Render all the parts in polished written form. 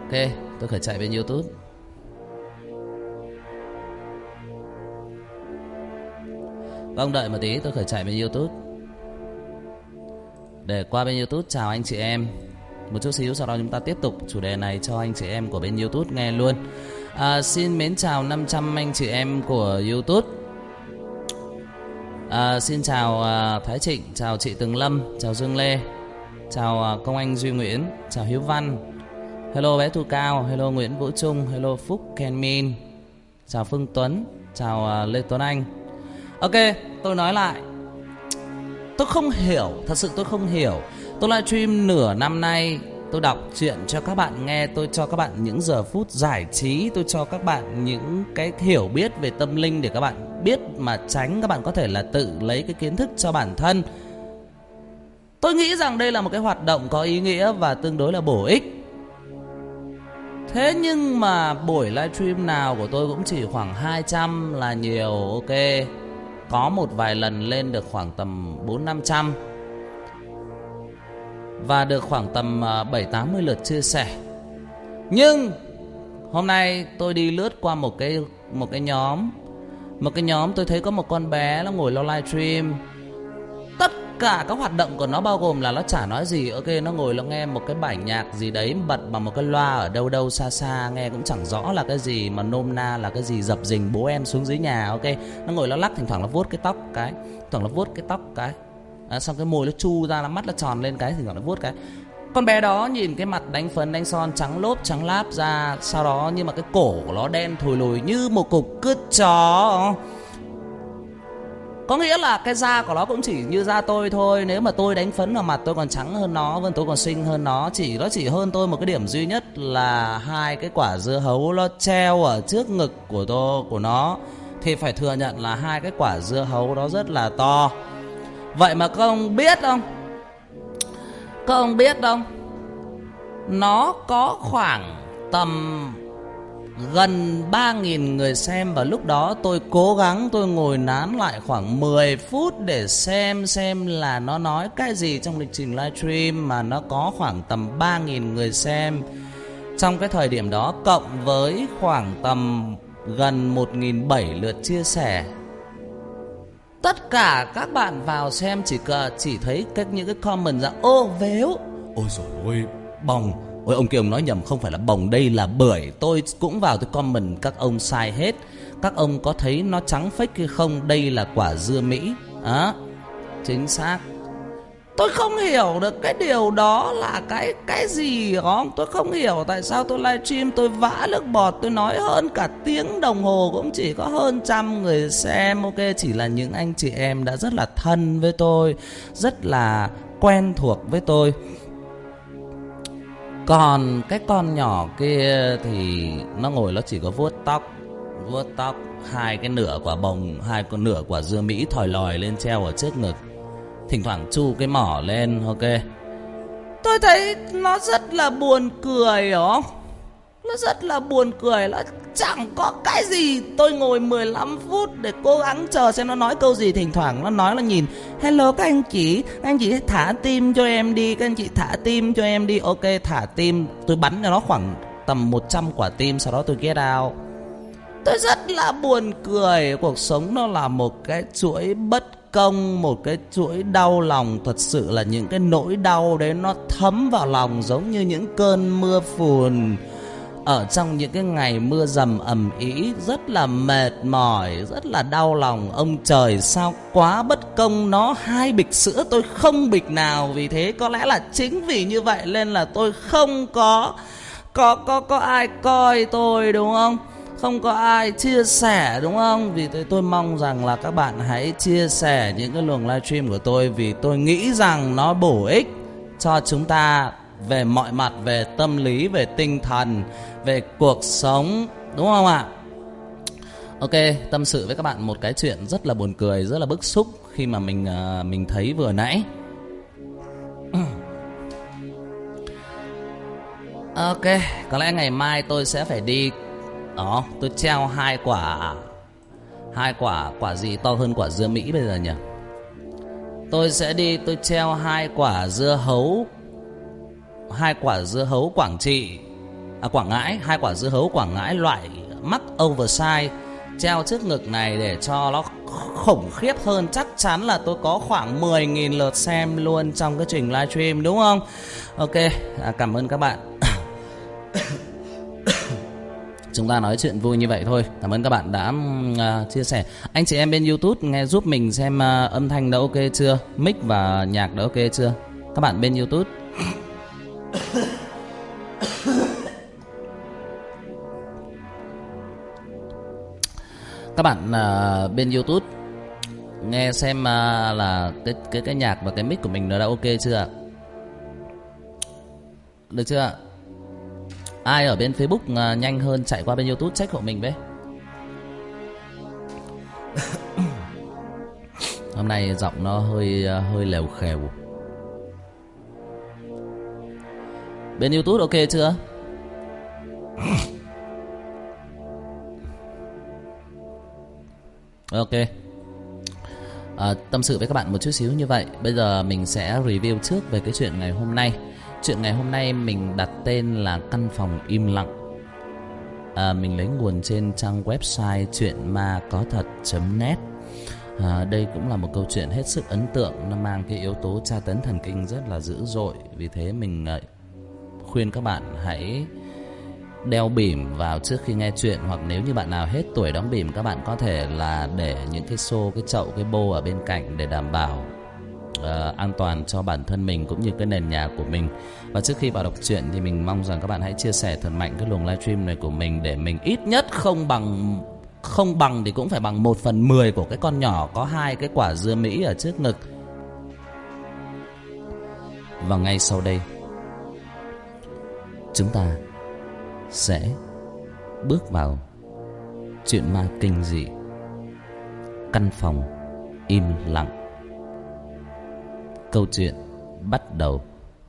Ok, tôi khởi chạy bên YouTube. Vâng, đợi một tí, tôi khởi chạy bên YouTube. Để qua bên YouTube chào anh chị em một chút xíu, sau đó chúng ta tiếp tục chủ đề này cho anh chị em của bên YouTube nghe luôn. Xin mến chào 500 anh chị em của YouTube. Xin chào Thái Trịnh, chào chị Tường Lâm, chào Dương Lê, chào công anh Duy Nguyễn, chào Hiếu Văn, hello bé Thu Cao, hello Nguyễn Vũ Trung, hello Phúc Ken Min, chào Phương Tuấn, chào Lê Tuấn Anh. Ok, tôi nói lại, tôi không hiểu, thật sự tôi không hiểu. Tôi livestream nửa năm nay, tôi đọc truyện cho các bạn nghe, tôi cho các bạn những giờ phút giải trí, tôi cho các bạn những cái hiểu biết về tâm linh để các bạn biết mà tránh các bạn có thể là tự lấy cái kiến thức cho bản thân. Tôi nghĩ rằng đây là một cái hoạt động có ý nghĩa và tương đối là bổ ích. Thế nhưng mà buổi livestream nào của tôi cũng chỉ khoảng 200 là nhiều, ok. Có một vài lần lên được khoảng tầm 400-500 và được khoảng tầm 7-80 lượt chia sẻ. Nhưng hôm nay tôi đi lướt qua một cái nhóm tôi thấy có một con bé nó ngồi lo livestream. Tất cả các hoạt động của nó bao gồm là nó chả nói gì. Ok, nó ngồi nó nghe một cái bài nhạc gì đấy bật bằng một cái loa ở đâu đâu xa xa, nghe cũng chẳng rõ là cái gì, mà nôm na là cái gì dập dình bố em xuống dưới nhà. Ok, nó ngồi nó lắc, thỉnh thoảng nó vuốt cái tóc cái, thỉnh thoảng nó vuốt cái tóc cái, xong cái môi nó chu ra, nó mắt nó tròn lên cái, thỉnh thoảng nó vuốt cái. Con bé đó nhìn cái mặt đánh phấn đánh son trắng lốp trắng láp ra, sau đó nhưng mà cái cổ của nó đen thùi lùi như một cục cứt chó. Có nghĩa là cái da của nó cũng chỉ như da tôi thôi. Nếu mà tôi đánh phấn vào mặt tôi còn trắng hơn nó, tôi còn xinh hơn nó. Nó chỉ hơn tôi một cái điểm duy nhất là hai cái quả dưa hấu nó treo ở trước ngực của nó. Thì phải thừa nhận là hai cái quả dưa hấu đó rất là to. Vậy mà các ông biết không? Các ông biết không? Nó có khoảng tầm gần 3.000 người xem. Và lúc đó tôi cố gắng tôi ngồi nán lại khoảng 10 phút để xem là nó nói cái gì trong lịch trình livestream mà nó có khoảng tầm 3.000 người xem trong cái thời điểm đó, cộng với khoảng tầm gần 1.700 lượt chia sẻ. Tất cả các bạn vào xem chỉ thấy những cái comment rằng ô véo, ôi dồi ôi bồng. Ôi ông kia ông nói nhầm, không phải là bồng, đây là bưởi. Tôi cũng vào tôi comment các ông sai hết. Các ông có thấy nó trắng fake hay không? Đây là quả dưa Mỹ. Chính xác. Tôi không hiểu được cái điều đó là cái gì không? Tôi không hiểu tại sao tôi livestream tôi vã nước bọt, tôi nói hơn cả tiếng đồng hồ cũng chỉ có hơn 100 người xem. Ok, chỉ là những anh chị em đã rất là thân với tôi, rất là quen thuộc với tôi. Còn cái con nhỏ kia thì nó ngồi nó chỉ có vuốt tóc, hai cái nửa quả bồng, hai con nửa quả dưa Mỹ thòi lòi lên treo ở trước ngực, thỉnh thoảng chu cái mỏ lên. Ok, tôi thấy nó rất là buồn cười, hiểu không? Nó rất là buồn cười, nó chẳng có cái gì. Tôi ngồi 15 phút để cố gắng chờ xem nó nói câu gì. Thỉnh thoảng nó nói là nhìn hello các anh chị thả tim cho em đi, các anh chị thả tim cho em đi. Ok, thả tim, tôi bắn cho nó khoảng tầm 100 quả tim, sau đó tôi get out. Tôi rất là buồn cười. Cuộc sống nó là một cái chuỗi bất công, một cái chuỗi đau lòng. Thật sự là những cái nỗi đau đấy nó thấm vào lòng giống như những cơn mưa phùn ở trong những cái ngày mưa dầm ầm ĩ. Rất là mệt mỏi, rất là đau lòng. Ông trời sao quá bất công. Nó 2 bịch sữa tôi không bịch nào. Vì thế có lẽ là chính vì như vậy nên là tôi không có ai coi tôi, đúng không? Không có ai chia sẻ, đúng không? Vì thế tôi mong rằng là các bạn hãy chia sẻ những cái luồng livestream của tôi, vì tôi nghĩ rằng nó bổ ích cho chúng ta về mọi mặt, về tâm lý, về tinh thần, về cuộc sống, đúng không ạ? Ok, tâm sự với các bạn một cái chuyện rất là buồn cười, rất là bức xúc khi mà mình thấy vừa nãy. Ok, có lẽ ngày mai tôi sẽ phải đi. Đó, tôi treo hai quả gì to hơn quả dưa Mỹ bây giờ nhỉ? Tôi sẽ đi, tôi treo 2 quả dưa hấu Quảng Trị Quảng Ngãi, 2 quả dưa hấu Quảng Ngãi loại mắc oversize treo trước ngực này để cho nó khủng khiếp hơn. Chắc chắn là tôi có khoảng 10.000 lượt xem luôn trong cái trình livestream, đúng không? Ok, cảm ơn các bạn. Chúng ta nói chuyện vui như vậy thôi. Cảm ơn các bạn đã chia sẻ. Anh chị em bên YouTube nghe giúp mình xem âm thanh đã ok chưa, mic và nhạc đã ok chưa? Các bạn bên YouTube. Các bạn bên YouTube nghe xem là cái nhạc và cái mic của mình nó đã ok chưa? Được chưa? Ai ở bên Facebook nhanh hơn chạy qua bên YouTube check hộ mình với. Hôm nay giọng nó hơi lèo khèo. Bên YouTube ok chưa? Ok. Tâm sự với các bạn một chút xíu như vậy. Bây giờ mình sẽ review trước về cái chuyện ngày hôm nay. Chuyện ngày hôm nay mình đặt tên là Căn Phòng Im Lặng. Mình lấy nguồn trên trang website chuyenmacóthật.net. Đây cũng là một câu chuyện hết sức ấn tượng. Nó mang cái yếu tố tra tấn thần kinh rất là dữ dội. Vì thế mình khuyên các bạn hãy đeo bỉm vào trước khi nghe chuyện. Hoặc nếu như bạn nào hết tuổi đóng bỉm, các bạn có thể là để những cái xô, cái chậu, cái bô ở bên cạnh để đảm bảo an toàn cho bản thân mình cũng như cái nền nhà của mình. Và trước khi vào đọc truyện thì mình mong rằng các bạn hãy chia sẻ thật mạnh cái luồng livestream này của mình, để mình ít nhất không bằng thì cũng phải bằng 1/10 của cái con nhỏ có 2 cái quả dưa Mỹ ở trước ngực. Và ngay sau đây chúng ta sẽ bước vào chuyện ma kinh dị Căn Phòng Im Lặng. Câu chuyện bắt đầu.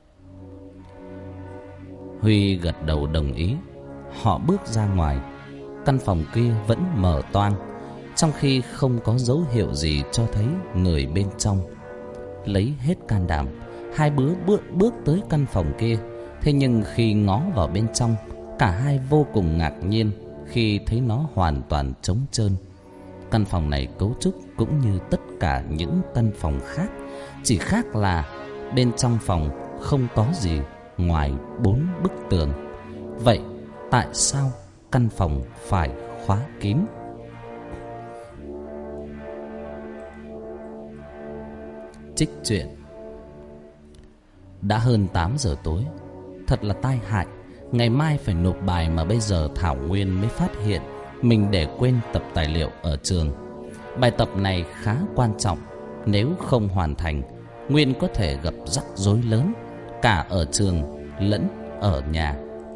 Huy gật đầu đồng ý. Họ bước ra ngoài. Căn phòng kia vẫn mở toang, trong khi không có dấu hiệu gì cho thấy người bên trong. Lấy hết can đảm, hai bước tới căn phòng kia. Thế nhưng khi ngó vào bên trong, cả hai vô cùng ngạc nhiên khi thấy nó hoàn toàn trống trơn. Căn phòng này cấu trúc cũng như tất cả những căn phòng khác, chỉ khác là bên trong phòng không có gì ngoài 4 bức tường. Vậy tại sao căn phòng phải khóa kín? Trích truyện. Đã hơn 8 giờ tối. Thật là tai hại. Ngày mai phải nộp bài mà bây giờ Thảo Nguyên mới phát hiện mình để quên tập tài liệu ở trường. Bài tập này khá quan trọng. Nếu không hoàn thành, Nguyên có thể gặp rắc rối lớn, cả ở trường lẫn ở nhà.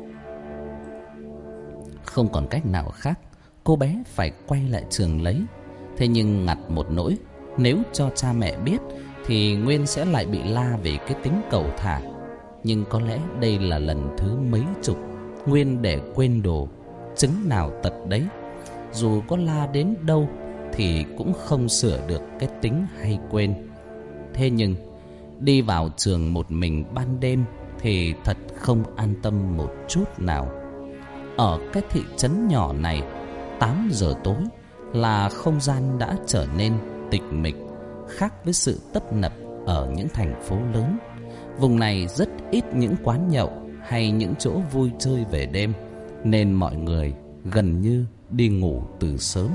Không còn cách nào khác, cô bé phải quay lại trường lấy. Thế nhưng ngặt một nỗi, nếu cho cha mẹ biết thì Nguyên sẽ lại bị la về cái tính cẩu thả. Nhưng có lẽ đây là lần thứ mấy chục Nguyên để quên đồ, chứng nào tật đấy. Dù có la đến đâu thì cũng không sửa được cái tính hay quên. Thế nhưng đi vào trường một mình ban đêm thì thật không an tâm một chút nào. Ở cái thị trấn nhỏ này, 8 giờ tối là không gian đã trở nên tịch mịch, khác với sự tấp nập ở những thành phố lớn. Vùng này rất ít những quán nhậu hay những chỗ vui chơi về đêm, nên mọi người gần như đi ngủ từ sớm.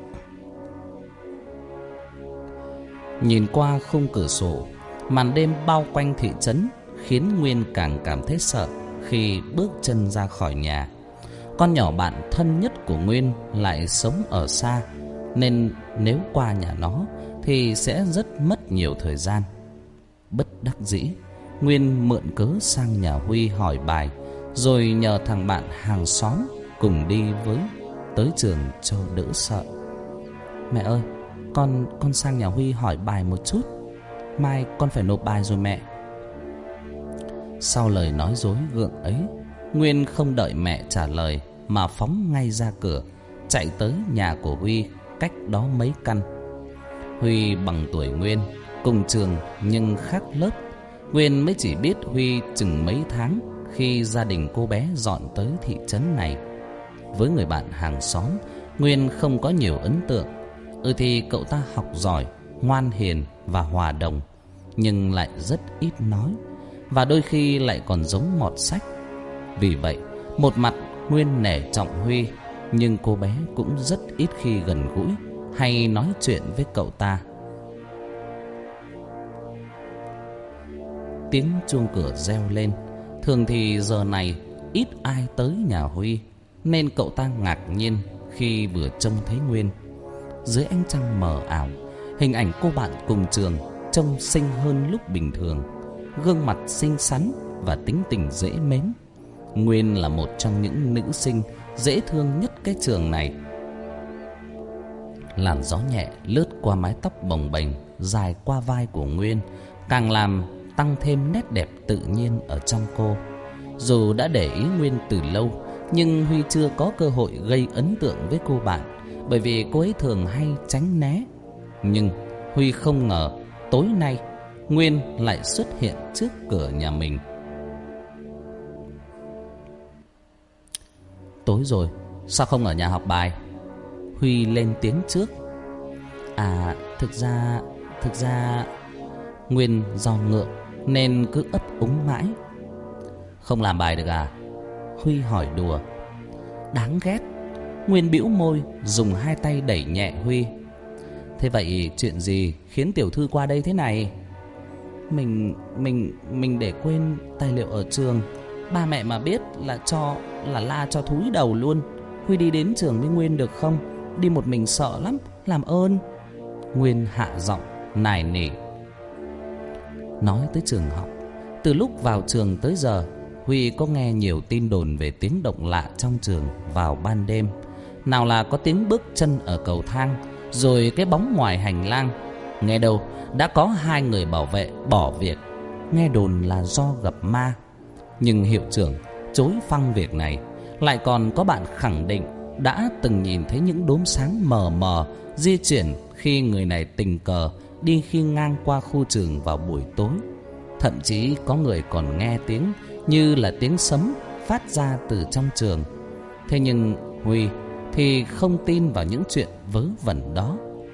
Nhìn qua khung cửa sổ, màn đêm bao quanh thị trấn khiến Nguyên càng cảm thấy sợ khi bước chân ra khỏi nhà. Con nhỏ bạn thân nhất của Nguyên lại sống ở xa, nên nếu qua nhà nó thì sẽ rất mất nhiều thời gian. Bất đắc dĩ, Nguyên mượn cớ sang nhà Huy hỏi bài, rồi nhờ thằng bạn hàng xóm cùng đi với tới trường cho đỡ sợ. Mẹ ơi, con sang nhà Huy hỏi bài một chút, mai con phải nộp bài rồi mẹ. Sau lời nói dối gượng ấy, Nguyên không đợi mẹ trả lời mà phóng ngay ra cửa, chạy tới nhà của Huy cách đó mấy căn. Huy bằng tuổi Nguyên, cùng trường nhưng khác lớp. Nguyên mới chỉ biết Huy chừng mấy tháng khi gia đình cô bé dọn tới thị trấn này. Với người bạn hàng xóm, Nguyên không có nhiều ấn tượng. Thì cậu ta học giỏi, ngoan hiền và hòa đồng, nhưng lại rất ít nói, và đôi khi lại còn giống mọt sách. Vì vậy, một mặt Nguyên nể trọng Huy, nhưng cô bé cũng rất ít khi gần gũi hay nói chuyện với cậu ta. Tiếng chuông cửa reo lên. Thường thì giờ này ít ai tới nhà Huy, nên cậu ta ngạc nhiên khi vừa trông thấy Nguyên. Dưới ánh trăng mờ ảo, hình ảnh cô bạn cùng trường trông xinh hơn lúc bình thường. Gương mặt xinh xắn và tính tình dễ mến. Nguyên là một trong những nữ sinh dễ thương nhất cái trường này. Làn gió nhẹ lướt qua mái tóc bồng bềnh dài qua vai của Nguyên, càng làm tăng thêm nét đẹp tự nhiên ở trong cô. Dù đã để ý Nguyên từ lâu, nhưng Huy chưa có cơ hội gây ấn tượng với cô bạn, bởi vì cô ấy thường hay tránh né. Nhưng Huy không ngờ tối nay Nguyên lại xuất hiện trước cửa nhà mình. Tối rồi, sao không ở nhà học bài? Huy lên tiếng trước. Thực ra Nguyên do ngượng nên cứ ấp úng mãi. Không làm bài được à? Huy hỏi đùa. Đáng ghét. Nguyên bĩu môi, dùng hai tay đẩy nhẹ Huy. Thế vậy chuyện gì khiến tiểu thư qua đây thế này? Mình để quên tài liệu ở trường. Ba mẹ mà biết là la cho thúi đầu luôn. Huy đi đến trường với Nguyên được không? Đi một mình sợ lắm, làm ơn. Nguyên hạ giọng nài nỉ. Nói tới trường học, từ lúc vào trường tới giờ, Huy có nghe nhiều tin đồn về tiếng động lạ trong trường vào ban đêm. Nào là có tiếng bước chân ở cầu thang, rồi cái bóng ngoài hành lang. Nghe đâu đã có 2 người bảo vệ bỏ việc, nghe đồn là do gặp ma. Nhưng hiệu trưởng chối phăng việc này. Lại còn có bạn khẳng định đã từng nhìn thấy những đốm sáng mờ mờ di chuyển khi người này tình cờ đi khi ngang qua khu trường vào buổi tối. Thậm chí có người còn nghe tiếng như là tiếng sấm phát ra từ trong trường. Thế nhưng Huy thì không tin vào những chuyện vớ vẩn đó,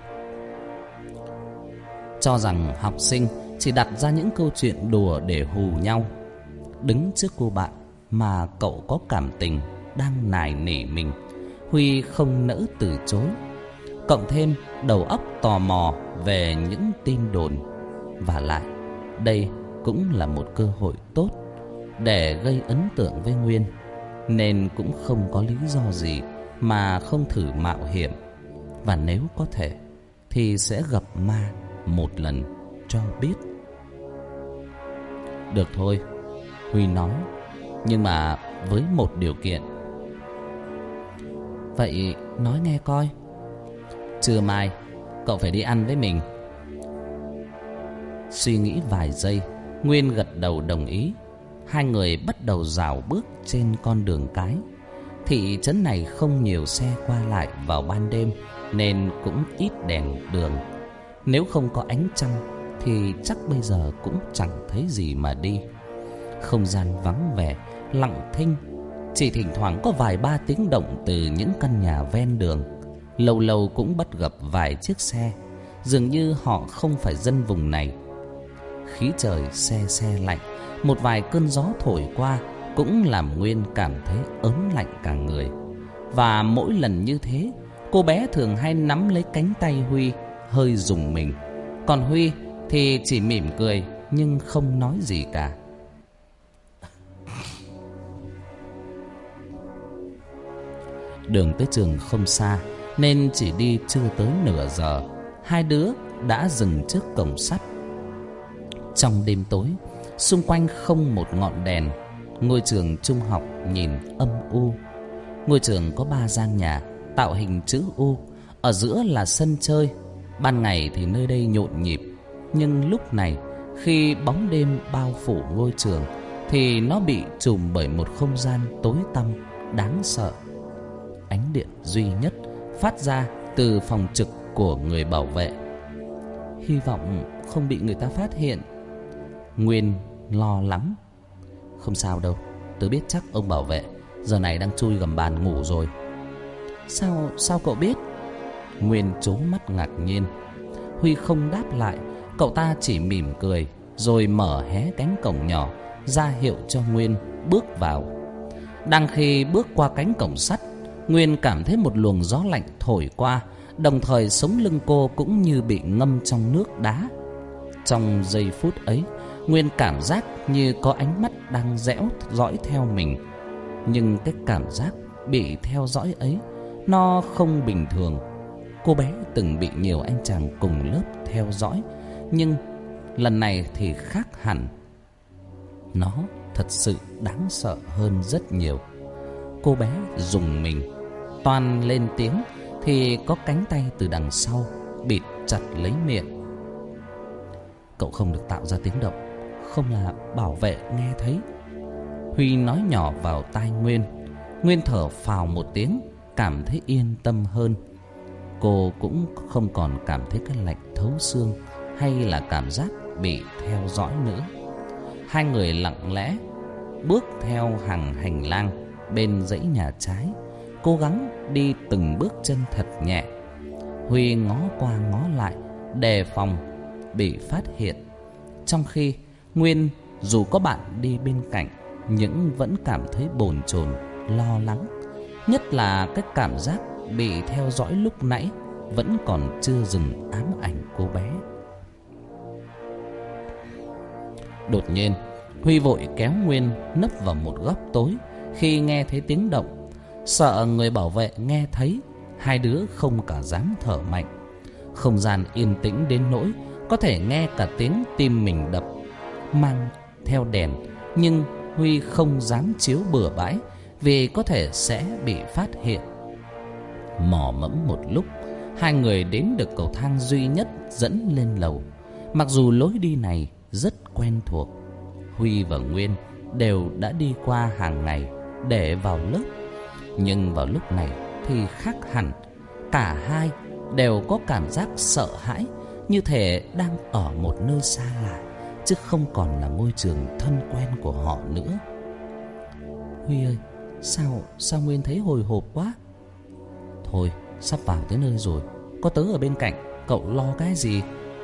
cho rằng học sinh chỉ đặt ra những câu chuyện đùa để hù nhau. Đứng trước cô bạn mà cậu có cảm tình đang nài nỉ mình, Huy không nỡ từ chối. Cộng thêm đầu óc tò mò về những tin đồn, và lại đây cũng là một cơ hội tốt để gây ấn tượng với Nguyên, nên cũng không có lý do gì mà không thử mạo hiểm. Và nếu có thể thì sẽ gặp ma một lần cho biết. Được thôi, Huy nói, nhưng mà với một điều kiện. Vậy nói nghe coi. Trưa mai cậu phải đi ăn với mình. Suy nghĩ vài giây, Nguyên gật đầu đồng ý. Hai người bắt đầu rảo bước trên con đường cái. Thị trấn này không nhiều xe qua lại vào ban đêm, nên cũng ít đèn đường. Nếu không có ánh trăng thì chắc bây giờ cũng chẳng thấy gì mà đi. Không gian vắng vẻ, lặng thinh. Chỉ thỉnh thoảng có vài ba tiếng động từ những căn nhà ven đường. Lâu lâu cũng bắt gặp vài chiếc xe. Dường như họ không phải dân vùng này. Khí trời se se lạnh. Một vài cơn gió thổi qua cũng làm Nguyên cảm thấy ớn lạnh cả người. Và mỗi lần như thế, cô bé thường hay nắm lấy cánh tay Huy, hơi rùng mình. Còn Huy thì chỉ mỉm cười nhưng không nói gì cả. Đường tới trường không xa, nên chỉ đi chưa tới nửa giờ, hai đứa đã dừng trước cổng sắt. Trong đêm tối, xung quanh không một ngọn đèn. Ngôi trường trung học nhìn âm u. Ngôi trường có 3 gian nhà tạo hình chữ U. Ở giữa là sân chơi. Ban ngày thì nơi đây nhộn nhịp, nhưng lúc này khi bóng đêm bao phủ ngôi trường thì nó bị trùm bởi một không gian tối tăm đáng sợ. Ánh điện duy nhất phát ra từ phòng trực của người bảo vệ. Hy vọng không bị người ta phát hiện. Nguyên lo lắng. Không sao đâu, Tôi biết chắc ông bảo vệ giờ này đang chui gầm bàn ngủ rồi. Sao cậu biết? Nguyên trố mắt ngạc nhiên. Huy không đáp lại. Cậu ta chỉ mỉm cười, rồi mở hé cánh cổng nhỏ ra hiệu cho Nguyên bước vào. Đang khi bước qua cánh cổng sắt, Nguyên cảm thấy một luồng gió lạnh thổi qua, đồng thời sống lưng cô cũng như bị ngâm trong nước đá. Trong giây phút ấy, Nguyên cảm giác như có ánh mắt đang dõi dõi theo mình. Nhưng cái cảm giác bị theo dõi ấy, nó không bình thường. Cô bé từng bị nhiều anh chàng cùng lớp theo dõi, nhưng lần này thì khác hẳn. Nó thật sự đáng sợ hơn rất nhiều. Cô bé rùng mình, toan lên tiếng thì có cánh tay từ đằng sau bịt chặt lấy miệng. Cậu không được tạo ra tiếng động, không là bảo vệ nghe thấy. Huy nói nhỏ vào tai Nguyên. Nguyên thở phào một tiếng, cảm thấy yên tâm hơn. Cô cũng không còn cảm thấy cái lạnh thấu xương hay là cảm giác bị theo dõi nữa. Hai người lặng lẽ bước theo hàng hành lang bên dãy nhà trái, cố gắng đi từng bước chân thật nhẹ. Huy ngó qua ngó lại, đề phòng bị phát hiện. Trong khi Nguyên dù có bạn đi bên cạnh, nhưng vẫn cảm thấy bồn chồn, lo lắng. Nhất là cái cảm giác bị theo dõi lúc nãy vẫn còn chưa dừng ám ảnh cô bé. Đột nhiên, Huy vội kéo Nguyên nấp vào một góc tối khi nghe thấy tiếng động. Sợ người bảo vệ nghe thấy, hai đứa không cả dám thở mạnh. Không gian yên tĩnh đến nỗi có thể nghe cả tiếng tim mình đập. Mang theo đèn, nhưng Huy không dám chiếu bừa bãi vì có thể sẽ bị phát hiện. Mò mẫm một lúc, hai người đến được cầu thang duy nhất dẫn lên lầu. Mặc dù lối đi này rất quen thuộc, Huy và Nguyên đều đã đi qua hàng ngày để vào lớp, nhưng vào lúc này thì khác hẳn. Cả hai đều có cảm giác sợ hãi, như thể đang ở một nơi xa lạ, chứ không còn là ngôi trường thân quen của họ nữa. Huy ơi, sao Nguyên thấy hồi hộp quá? Thôi, sắp vào tới nơi rồi, có tớ ở bên cạnh, cậu lo cái gì?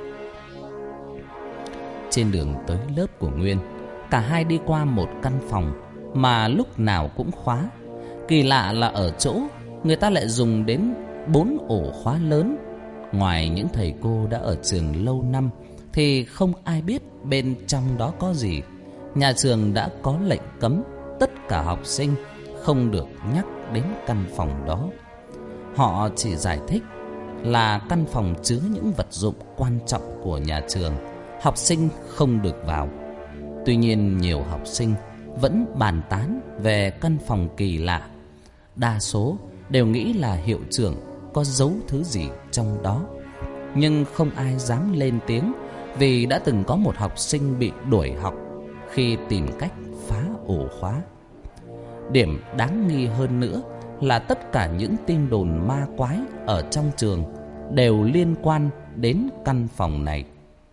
Trên đường tới lớp của Nguyên, cả hai đi qua một căn phòng mà lúc nào cũng khóa. Kỳ lạ là ở chỗ người ta lại dùng đến 4 ổ khóa lớn. Ngoài những thầy cô đã ở trường lâu năm thì không ai biết bên trong đó có gì. Nhà trường đã có lệnh cấm tất cả học sinh không được nhắc đến căn phòng đó. Họ chỉ giải thích là căn phòng chứa những vật dụng quan trọng của nhà trường, học sinh không được vào. Tuy nhiên nhiều học sinh vẫn bàn tán về căn phòng kỳ lạ. Đa số đều nghĩ là hiệu trưởng có giấu thứ gì trong đó, nhưng không ai dám lên tiếng vì đã từng có một học sinh bị đuổi học khi tìm cách phá ổ khóa. Điểm đáng nghi hơn nữa là tất cả những tin đồn ma quái ở trong trường đều liên quan đến căn phòng này.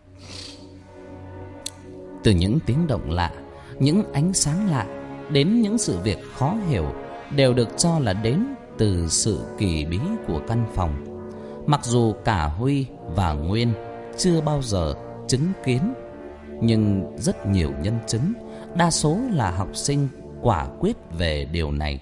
Từ những tiếng động lạ, những ánh sáng lạ, đến những sự việc khó hiểu đều được cho là đến từ sự kỳ bí của căn phòng. Mặc dù cả Huy và Nguyên chưa bao giờ chứng kiến, nhưng rất nhiều nhân chứng, đa số là học sinh, quả quyết về điều này.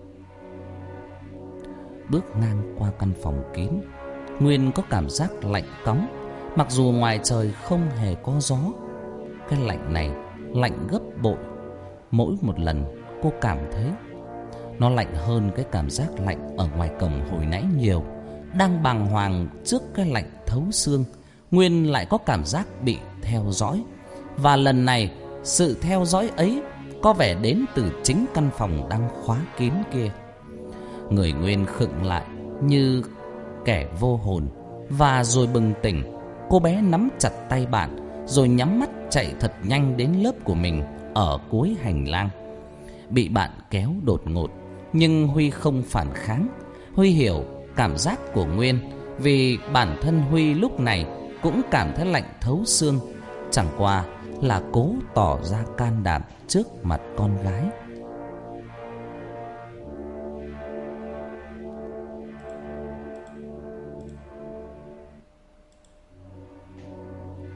Bước ngang qua căn phòng kín, Nguyên có cảm giác lạnh cóng. Mặc dù ngoài trời không hề có gió, cái lạnh này lạnh gấp bội. Mỗi một lần cô cảm thấy nó lạnh hơn cái cảm giác lạnh ở ngoài cổng hồi nãy nhiều. Đang bàng hoàng trước cái lạnh thấu xương, Nguyên lại có cảm giác bị theo dõi. Và lần này, sự theo dõi ấy có vẻ đến từ chính căn phòng đang khóa kín kia. Người Nguyên khựng lại như kẻ vô hồn, và rồi bừng tỉnh. Cô bé nắm chặt tay bạn, rồi nhắm mắt chạy thật nhanh đến lớp của mình ở cuối hành lang. Bị bạn kéo đột ngột, nhưng Huy không phản kháng. Huy hiểu cảm giác của Nguyên, vì bản thân Huy lúc này cũng cảm thấy lạnh thấu xương. Chẳng qua là cố tỏ ra can đảm trước mặt con gái.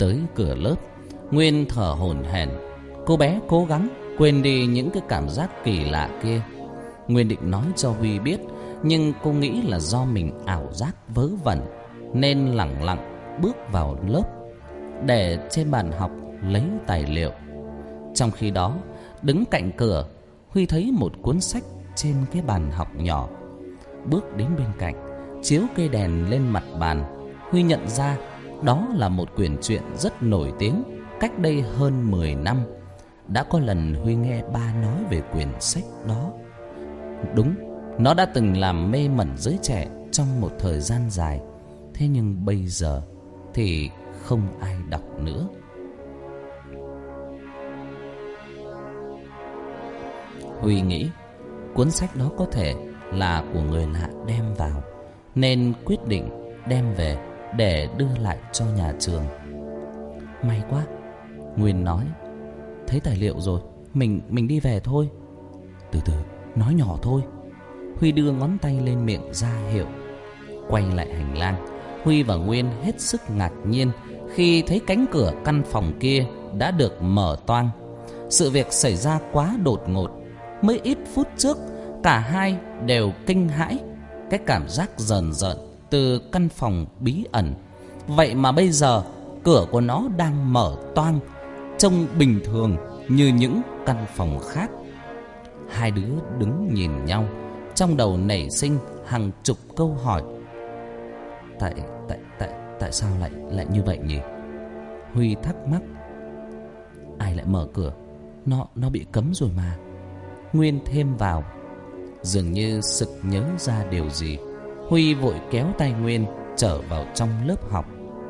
Tới cửa lớp, Nguyên thở hổn hển. Cô bé cố gắng quên đi những cái cảm giác kỳ lạ kia. Nguyên định nói cho Huy biết, nhưng cô nghĩ là do mình ảo giác vớ vẩn, nên lẳng lặng bước vào lớp, để trên bàn học lấy tài liệu. Trong khi đó, đứng cạnh cửa, Huy thấy một cuốn sách trên cái bàn học nhỏ. Bước đến bên cạnh, chiếu cây đèn lên mặt bàn, Huy nhận ra đó là một quyển truyện rất nổi tiếng cách đây hơn 10 năm. Đã có lần Huy nghe ba nói về quyển sách đó. Đúng, nó đã từng làm mê mẩn giới trẻ trong một thời gian dài. Thế nhưng bây giờ thì không ai đọc nữa. Huy nghĩ cuốn sách đó có thể là của người lạ đem vào, nên quyết định đem về để đưa lại cho nhà trường. May quá, Nguyên nói. Thấy tài liệu rồi, mình đi về thôi. Từ từ, nói nhỏ thôi. Huy đưa ngón tay lên miệng ra hiệu. Quay lại hành lang, Huy và Nguyên hết sức ngạc nhiên khi thấy cánh cửa căn phòng kia đã được mở toang. Sự việc xảy ra quá đột ngột. Mới ít phút trước, cả hai đều kinh hãi cái cảm giác rờn rợn từ căn phòng bí ẩn. Vậy mà bây giờ cửa của nó đang mở toang, trông bình thường như những căn phòng khác. Hai đứa đứng nhìn nhau, trong đầu nảy sinh hàng chục câu hỏi. Tại sao lại như vậy nhỉ? Huy thắc mắc. Ai lại mở cửa? Nó bị cấm rồi mà. Nguyên thêm vào. Dường như sực nhớ ra điều gì, Huy vội kéo tay Nguyên trở vào trong lớp học.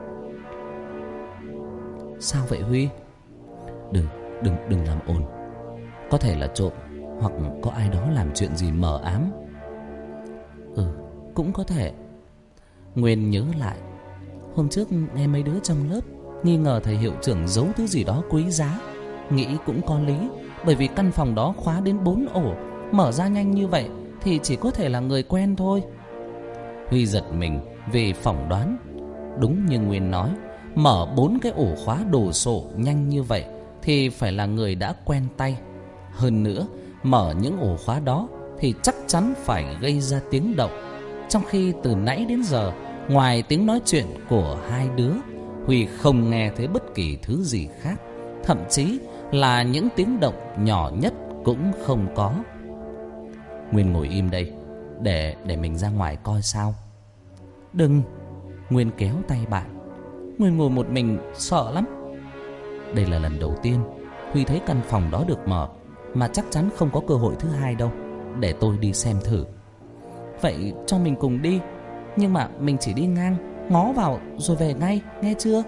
Sao vậy Huy? Đừng làm ồn. Có thể là trộm, hoặc có ai đó làm chuyện gì mờ ám. Cũng có thể. Nguyên nhớ lại, hôm trước nghe mấy đứa trong lớp nghi ngờ thầy hiệu trưởng giấu thứ gì đó quý giá. Nghĩ cũng có lý, bởi vì căn phòng đó khóa đến 4 ổ, mở ra nhanh như vậy thì chỉ có thể là người quen thôi. Huy giật mình vì phỏng đoán. Đúng như Nguyên nói, mở 4 cái ổ khóa đồ sộ nhanh như vậy thì phải là người đã quen tay. Hơn nữa, mở những ổ khóa đó thì chắc chắn phải gây ra tiếng động. Trong khi từ nãy đến giờ, ngoài tiếng nói chuyện của hai đứa, Huy không nghe thấy bất kỳ thứ gì khác. Thậm chí là những tiếng động nhỏ nhất cũng không có. Nguyên ngồi im đây, để mình ra ngoài coi sao. Đừng. Nguyên kéo tay bạn. Nguyên ngồi một mình sợ lắm. Đây là lần đầu tiên Huy thấy căn phòng đó được mở, mà chắc chắn không có cơ hội thứ hai đâu. Để tôi đi xem thử. Vậy cho mình cùng đi, nhưng mà mình chỉ đi ngang, ngó vào rồi về ngay, nghe chưa?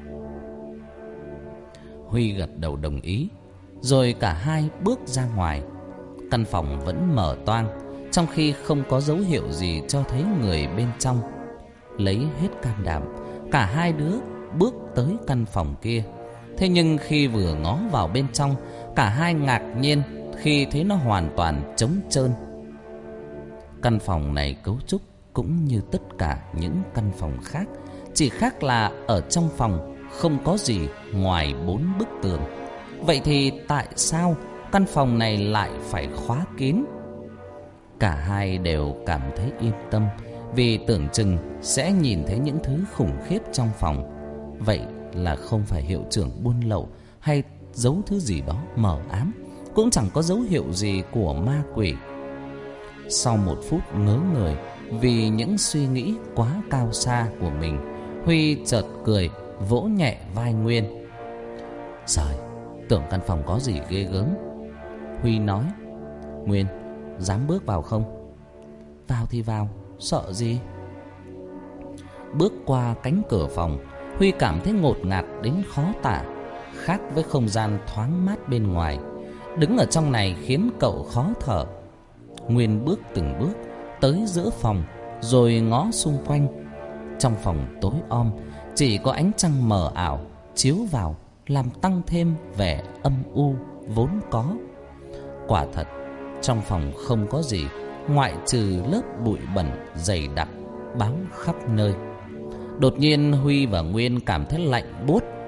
Huy gật đầu đồng ý. Rồi cả hai bước ra ngoài. Căn phòng vẫn mở toang, trong khi không có dấu hiệu gì cho thấy người bên trong. Lấy hết can đảm, cả hai đứa bước tới căn phòng kia. Thế nhưng khi vừa ngó vào bên trong, cả hai ngạc nhiên khi thấy nó hoàn toàn trống trơn. Căn phòng này cấu trúc cũng như tất cả những căn phòng khác, chỉ khác là ở trong phòng không có gì ngoài 4 bức tường. Vậy thì tại sao căn phòng này lại phải khóa kín? Cả hai đều cảm thấy yên tâm, vì tưởng chừng sẽ nhìn thấy những thứ khủng khiếp trong phòng. Vậy là không phải hiệu trưởng buôn lậu hay giấu thứ gì đó mờ ám, cũng chẳng có dấu hiệu gì của ma quỷ. Sau một phút ngớ người vì những suy nghĩ quá cao xa của mình, Huy chợt cười, vỗ nhẹ vai Nguyên. Giời, tưởng căn phòng có gì ghê gớm. Huy nói. Nguyên, dám bước vào không? Vào thì vào, sợ gì? Bước qua cánh cửa phòng, Huy cảm thấy ngột ngạt đến khó tả, khác với không gian thoáng mát bên ngoài. Đứng ở trong này khiến cậu khó thở. Nguyên bước từng bước tới giữa phòng, rồi ngó xung quanh. Trong phòng tối om, chỉ có ánh trăng mờ ảo chiếu vào, làm tăng thêm vẻ âm u vốn có. Quả thật, trong phòng không có gì ngoại trừ lớp bụi bẩn dày đặc bám khắp nơi. Đột nhiên Huy và Nguyên cảm thấy lạnh buốt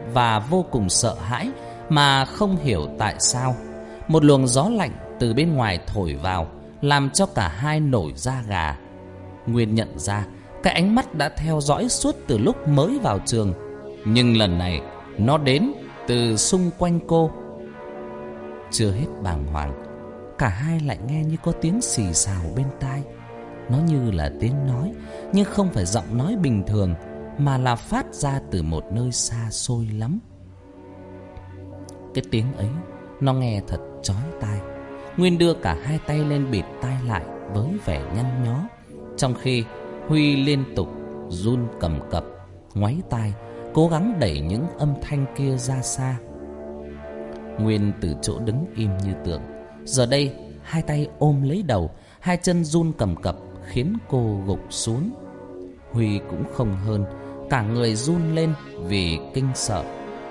và vô cùng sợ hãi, mà không hiểu tại sao một luồng gió lạnh từ bên ngoài thổi vào, làm cho cả hai nổi da gà. Nguyên nhận ra cái ánh mắt đã theo dõi suốt từ lúc mới vào trường, nhưng lần này nó đến từ xung quanh cô. Chưa hết bàng hoàng, cả hai lại nghe như có tiếng xì xào bên tai. Nó như là tiếng nói, nhưng không phải giọng nói bình thường, mà là phát ra từ một nơi xa xôi lắm. Cái tiếng ấy nó nghe thật chói tai. Nguyên đưa cả hai tay lên bịt tai lại với vẻ nhăn nhó, trong khi Huy liên tục run cầm cập, ngoáy tai, cố gắng đẩy những âm thanh kia ra xa. Nguyên từ chỗ đứng im như tượng, giờ đây hai tay ôm lấy đầu, hai chân run cầm cập khiến cô gục xuống. Huy cũng không hơn, cả người run lên vì kinh sợ.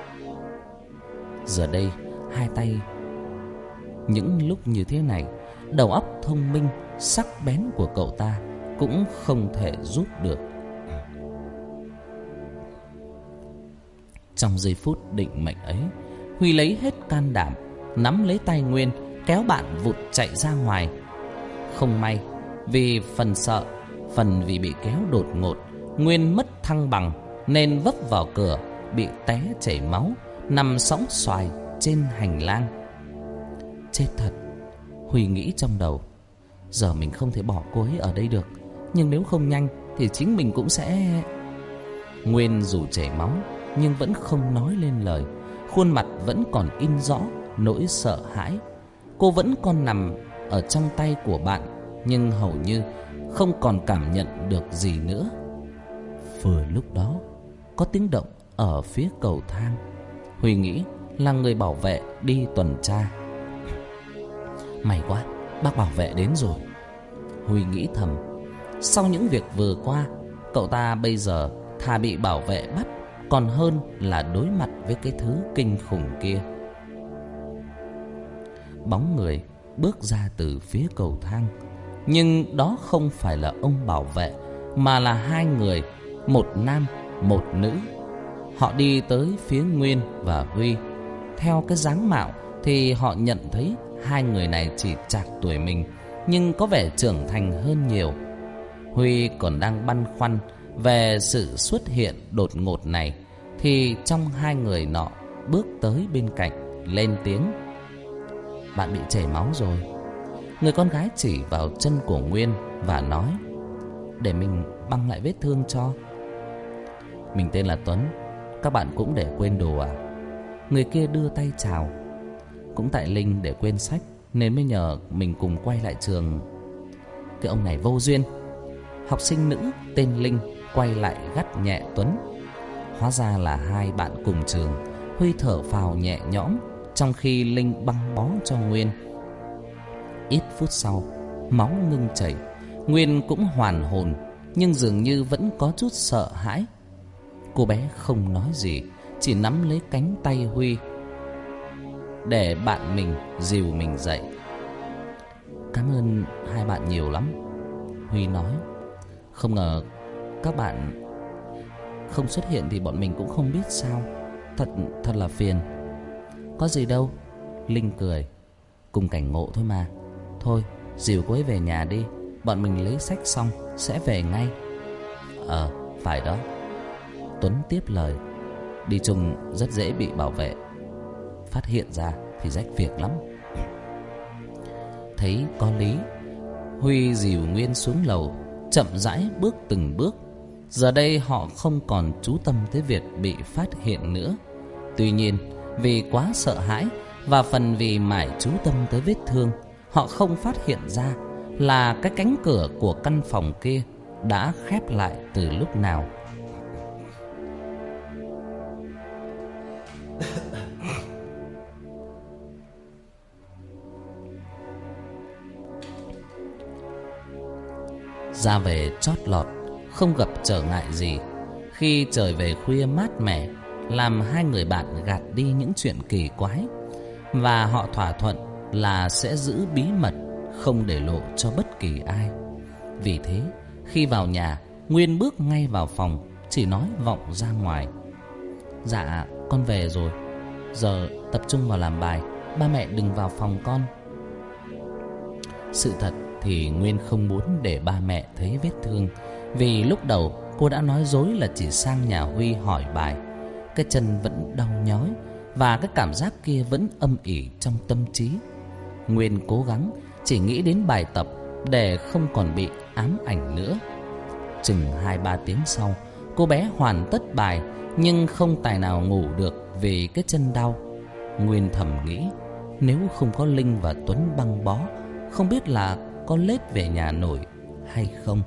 Giờ đây hai tay những lúc như thế này, đầu óc thông minh sắc bén của cậu ta cũng không thể giúp được. Trong giây phút định mệnh ấy, Huy lấy hết can đảm, nắm lấy tay Nguyên, kéo bạn vụt chạy ra ngoài. Không may, vì phần sợ, phần vì bị kéo đột ngột, Nguyên mất thăng bằng nên vấp vào cửa, bị té chảy máu, nằm sõng xoài trên hành lang. Chết thật, Huy nghĩ trong đầu. Giờ mình không thể bỏ cô ấy ở đây được, nhưng nếu không nhanh thì chính mình cũng sẽ... Nguyên dù chảy máu nhưng vẫn không nói lên lời, khuôn mặt vẫn còn in rõ nỗi sợ hãi. Cô vẫn còn nằm ở trong tay của bạn, nhưng hầu như không còn cảm nhận được gì nữa. Vừa lúc đó có tiếng động ở phía cầu thang. Huy nghĩ là người bảo vệ đi tuần tra. May quá, bác bảo vệ đến rồi, Huy nghĩ thầm. Sau những việc vừa qua, cậu ta bây giờ thà bị bảo vệ bắt còn hơn là đối mặt với cái thứ kinh khủng kia. Bóng người bước ra từ phía cầu thang, nhưng đó không phải là ông bảo vệ, mà là hai người, một nam một nữ. Họ đi tới phía Nguyên và Huy. Theo cái dáng mạo thì họ nhận thấy hai người này chỉ chạc tuổi mình, nhưng có vẻ trưởng thành hơn nhiều. Huy còn đang băn khoăn về sự xuất hiện đột ngột này, thì trong hai người nọ bước tới bên cạnh, lên tiếng. Bạn bị chảy máu rồi. Người con gái chỉ vào chân của Nguyên và nói, để mình băng lại vết thương cho. Mình tên là Tuấn, các bạn cũng để quên đồ à? Người kia đưa tay chào. Cũng tại Linh để quên sách nên mới nhờ mình cùng quay lại trường. Cái ông này vô duyên. Học sinh nữ tên Linh quay lại gắt nhẹ Tuấn. Hóa ra là hai bạn cùng trường. Huy thở phào nhẹ nhõm, trong khi Linh băng bó cho Nguyên. Ít phút sau, máu ngưng chảy. Nguyên cũng hoàn hồn, nhưng dường như vẫn có chút sợ hãi. Cô bé không nói gì, chỉ nắm lấy cánh tay Huy để bạn mình dìu mình dậy. Cảm ơn hai bạn nhiều lắm, Huy nói. Không ngờ các bạn không xuất hiện thì bọn mình cũng không biết sao. Thật là phiền. Có gì đâu, Linh cười. Cùng cảnh ngộ thôi mà. Thôi, dìu cô ấy về nhà đi, bọn mình lấy sách xong sẽ về ngay. Phải đó, Tuấn tiếp lời. Đi chung rất dễ bị bảo vệ phát hiện ra thì rách việc lắm. Thấy có lý, Huy dìu Nguyên xuống lầu, chậm rãi bước từng bước. Giờ đây họ không còn chú tâm tới việc bị phát hiện nữa. Tuy nhiên, vì quá sợ hãi và phần vì mải chú tâm tới vết thương, họ không phát hiện ra là cái cánh cửa của căn phòng kia đã khép lại từ lúc nào. Ra về chót lọt, không gặp trở ngại gì. Khi trời về khuya mát mẻ, làm hai người bạn gạt đi những chuyện kỳ quái, và họ thỏa thuận là sẽ giữ bí mật, không để lộ cho bất kỳ ai. Vì thế, khi vào nhà, Nguyên bước ngay vào phòng, chỉ nói vọng ra ngoài. Dạ, con về rồi. Giờ tập trung vào làm bài, ba mẹ đừng vào phòng con. Sự thật thì Nguyên không muốn để ba mẹ thấy vết thương, vì lúc đầu cô đã nói dối là chỉ sang nhà Huy hỏi bài. Cái chân vẫn đau nhói và cái cảm giác kia vẫn âm ỉ trong tâm trí. Nguyên cố gắng chỉ nghĩ đến bài tập để không còn bị ám ảnh nữa. Chừng 2-3 tiếng sau, cô bé hoàn tất bài nhưng không tài nào ngủ được vì cái chân đau. Nguyên thầm nghĩ, nếu không có Linh và Tuấn băng bó, không biết là có lết về nhà nổi hay không.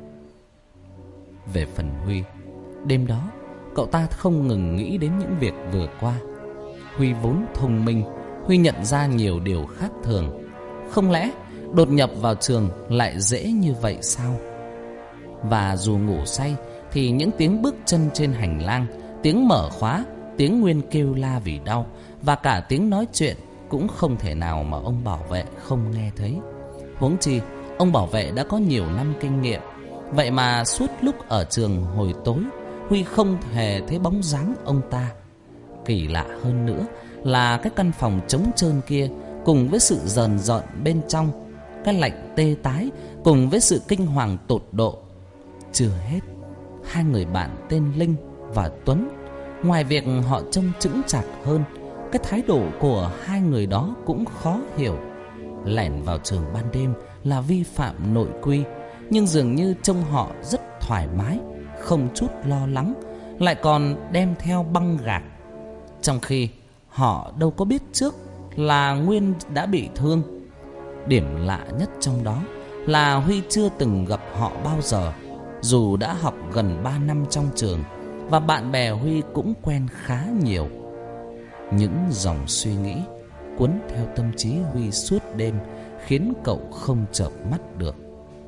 Về phần Huy, đêm đó cậu ta không ngừng nghĩ đến những việc vừa qua. Huy vốn thông minh, Huy nhận ra nhiều điều khác thường. Không lẽ đột nhập vào trường lại dễ như vậy sao? Và dù ngủ say thì những tiếng bước chân trên hành lang, tiếng mở khóa, tiếng Nguyên kêu la vì đau và cả tiếng nói chuyện cũng không thể nào mà ông bảo vệ không nghe thấy. Huống chi ông bảo vệ đã có nhiều năm kinh nghiệm. Vậy mà suốt lúc ở trường hồi tối, Huy không hề thấy bóng dáng ông ta. Kỳ lạ hơn nữa là cái căn phòng trống trơn kia, cùng với sự rờn rợn bên trong, cái lạnh tê tái cùng với sự kinh hoàng tột độ. Chưa hết, hai người bạn tên Linh và Tuấn, ngoài việc họ trông chững chạc hơn, cái thái độ của hai người đó cũng khó hiểu. Lẻn vào trường ban đêm là vi phạm nội quy, nhưng dường như trông họ rất thoải mái, không chút lo lắng, lại còn đem theo băng gạc. Trong khi họ đâu có biết trước là Nguyên đã bị thương. Điểm lạ nhất trong đó là Huy chưa từng gặp họ bao giờ, dù đã học gần 3 năm trong trường, và bạn bè Huy cũng quen khá nhiều. Những dòng suy nghĩ cuốn theo tâm trí Huy suốt đêm khiến cậu không chợp mắt được.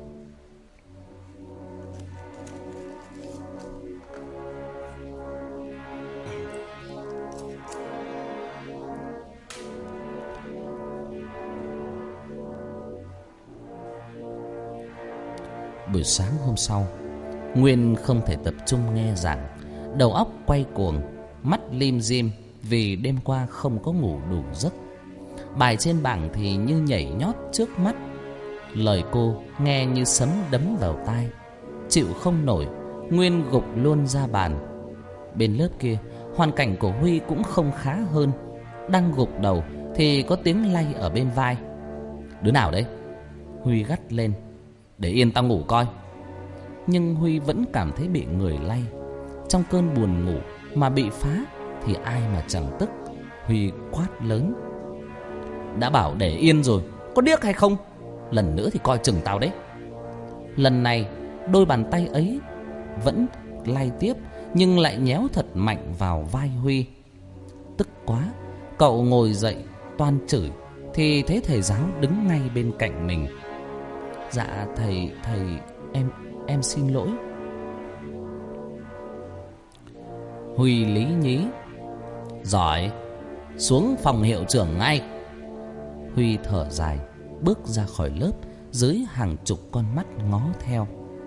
Buổi sáng hôm sau, Nguyên không thể tập trung nghe giảng, đầu óc quay cuồng, mắt lim dim vì đêm qua không có ngủ đủ giấc. Bài trên bảng thì như nhảy nhót trước mắt, lời cô nghe như sấm đấm vào tai. Chịu không nổi, Nguyên gục luôn ra bàn. Bên lớp kia, hoàn cảnh của Huy cũng không khá hơn. Đang gục đầu thì có tiếng lay ở bên vai. Đứa nào đấy? Huy gắt lên. Để yên tao ngủ coi. Nhưng Huy vẫn cảm thấy bị người lay. Trong cơn buồn ngủ mà bị phá thì ai mà chẳng tức. Huy quát lớn. Đã bảo để yên rồi, có điếc hay không? Lần nữa thì coi chừng tao đấy. Lần này đôi bàn tay ấy vẫn lay tiếp, nhưng lại nhéo thật mạnh vào vai Huy. Tức quá, cậu ngồi dậy toan chửi thì thấy thầy giáo đứng ngay bên cạnh mình. Dạ thầy em xin lỗi. Huy lý nhí. Giỏi, xuống phòng hiệu trưởng ngay. Huy thở dài, bước ra khỏi lớp dưới hàng chục con mắt ngó theo.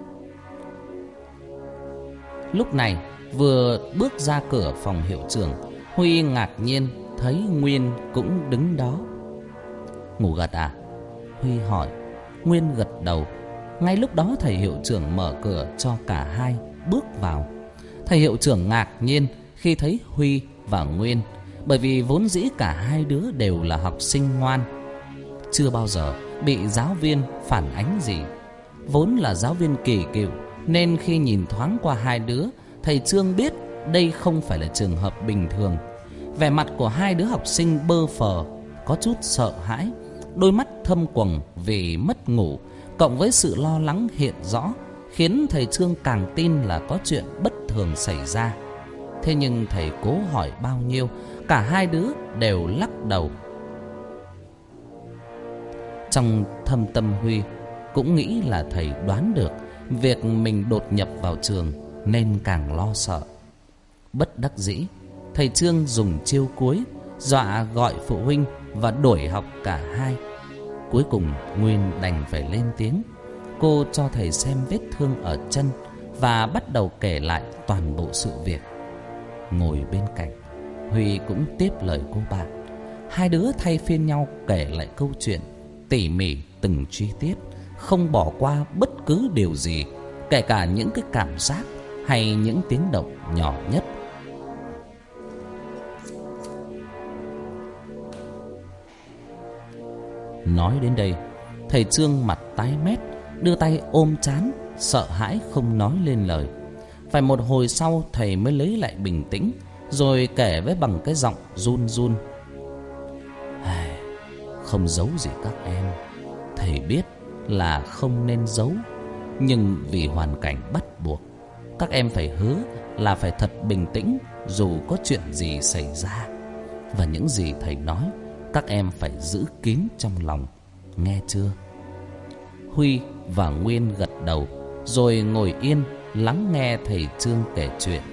Lúc này vừa bước ra cửa phòng hiệu trưởng, Huy ngạc nhiên thấy Nguyên cũng đứng đó. Ngủ gật à? Huy hỏi. Nguyên gật đầu. Ngay lúc đó thầy hiệu trưởng mở cửa cho cả hai bước vào. Thầy hiệu trưởng ngạc nhiên khi thấy Huy và Nguyên, bởi vì vốn dĩ cả hai đứa đều là học sinh ngoan, chưa bao giờ bị giáo viên phản ánh gì. Vốn là giáo viên kỳ cựu, nên khi nhìn thoáng qua hai đứa, thầy Trương biết đây không phải là trường hợp bình thường. Vẻ mặt của hai đứa học sinh bơ phờ, có chút sợ hãi, đôi mắt thâm quầng vì mất ngủ, cộng với sự lo lắng hiện rõ, khiến thầy Trương càng tin là có chuyện bất thường xảy ra. Thế nhưng thầy cố hỏi bao nhiêu, cả hai đứa đều lắc đầu. Trong thâm tâm Huy cũng nghĩ là thầy đoán được việc mình đột nhập vào trường, nên càng lo sợ. Bất đắc dĩ, thầy Trương dùng chiêu cuối, dọa gọi phụ huynh và đuổi học cả hai. Cuối cùng Nguyên đành phải lên tiếng. Cô cho thầy xem vết thương ở chân và bắt đầu kể lại toàn bộ sự việc. Ngồi bên cạnh, Huy cũng tiếp lời cô bạn. Hai đứa thay phiên nhau kể lại câu chuyện tỉ mỉ từng chi tiết, không bỏ qua bất cứ điều gì, kể cả những cái cảm giác hay những tiếng động nhỏ nhất. Nói đến đây, thầy Trương mặt tái mét, đưa tay ôm trán, sợ hãi không nói lên lời. Phải một hồi sau thầy mới lấy lại bình tĩnh, rồi kể với bằng cái giọng run run. Không giấu gì các em. Thầy biết là không nên giấu, nhưng vì hoàn cảnh bắt buộc, các em phải hứa là phải thật bình tĩnh dù có chuyện gì xảy ra. Và những gì thầy nói, các em phải giữ kín trong lòng, nghe chưa? Huy và Nguyên gật đầu, rồi ngồi yên lắng nghe thầy Trương kể chuyện.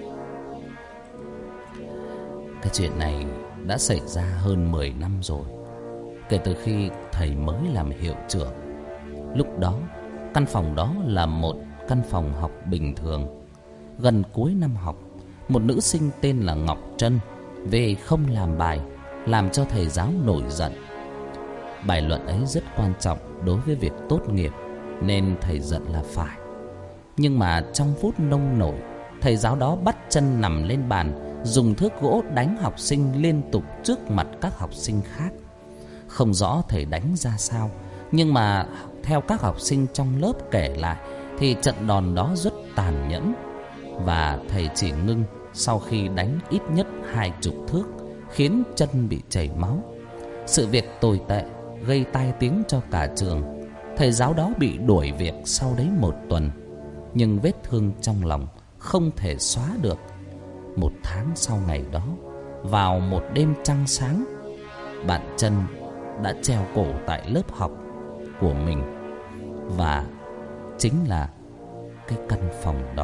Cái chuyện này đã xảy ra hơn 10 năm rồi, kể từ khi thầy mới làm hiệu trưởng. Lúc đó, căn phòng đó là một căn phòng học bình thường. Gần cuối năm học, một nữ sinh tên là Ngọc Trân về không làm bài, làm cho thầy giáo nổi giận. Bài luận ấy rất quan trọng đối với việc tốt nghiệp, nên thầy giận là phải. Nhưng mà trong phút nông nổi, thầy giáo đó bắt chân nằm lên bàn, dùng thước gỗ đánh học sinh liên tục trước mặt các học sinh khác. Không rõ thầy đánh ra sao, nhưng mà theo các học sinh trong lớp kể lại thì trận đòn đó rất tàn nhẫn, và thầy chỉ ngưng sau khi đánh ít nhất 20 thước, khiến chân bị chảy máu. Sự việc tồi tệ gây tai tiếng cho cả trường. Thầy giáo đó bị đuổi việc sau đấy 1 tuần, nhưng vết thương trong lòng không thể xóa được. 1 tháng sau ngày đó, vào một đêm trăng sáng, bạn Trân đã treo cổ tại lớp học của mình, và chính là cái căn phòng đó.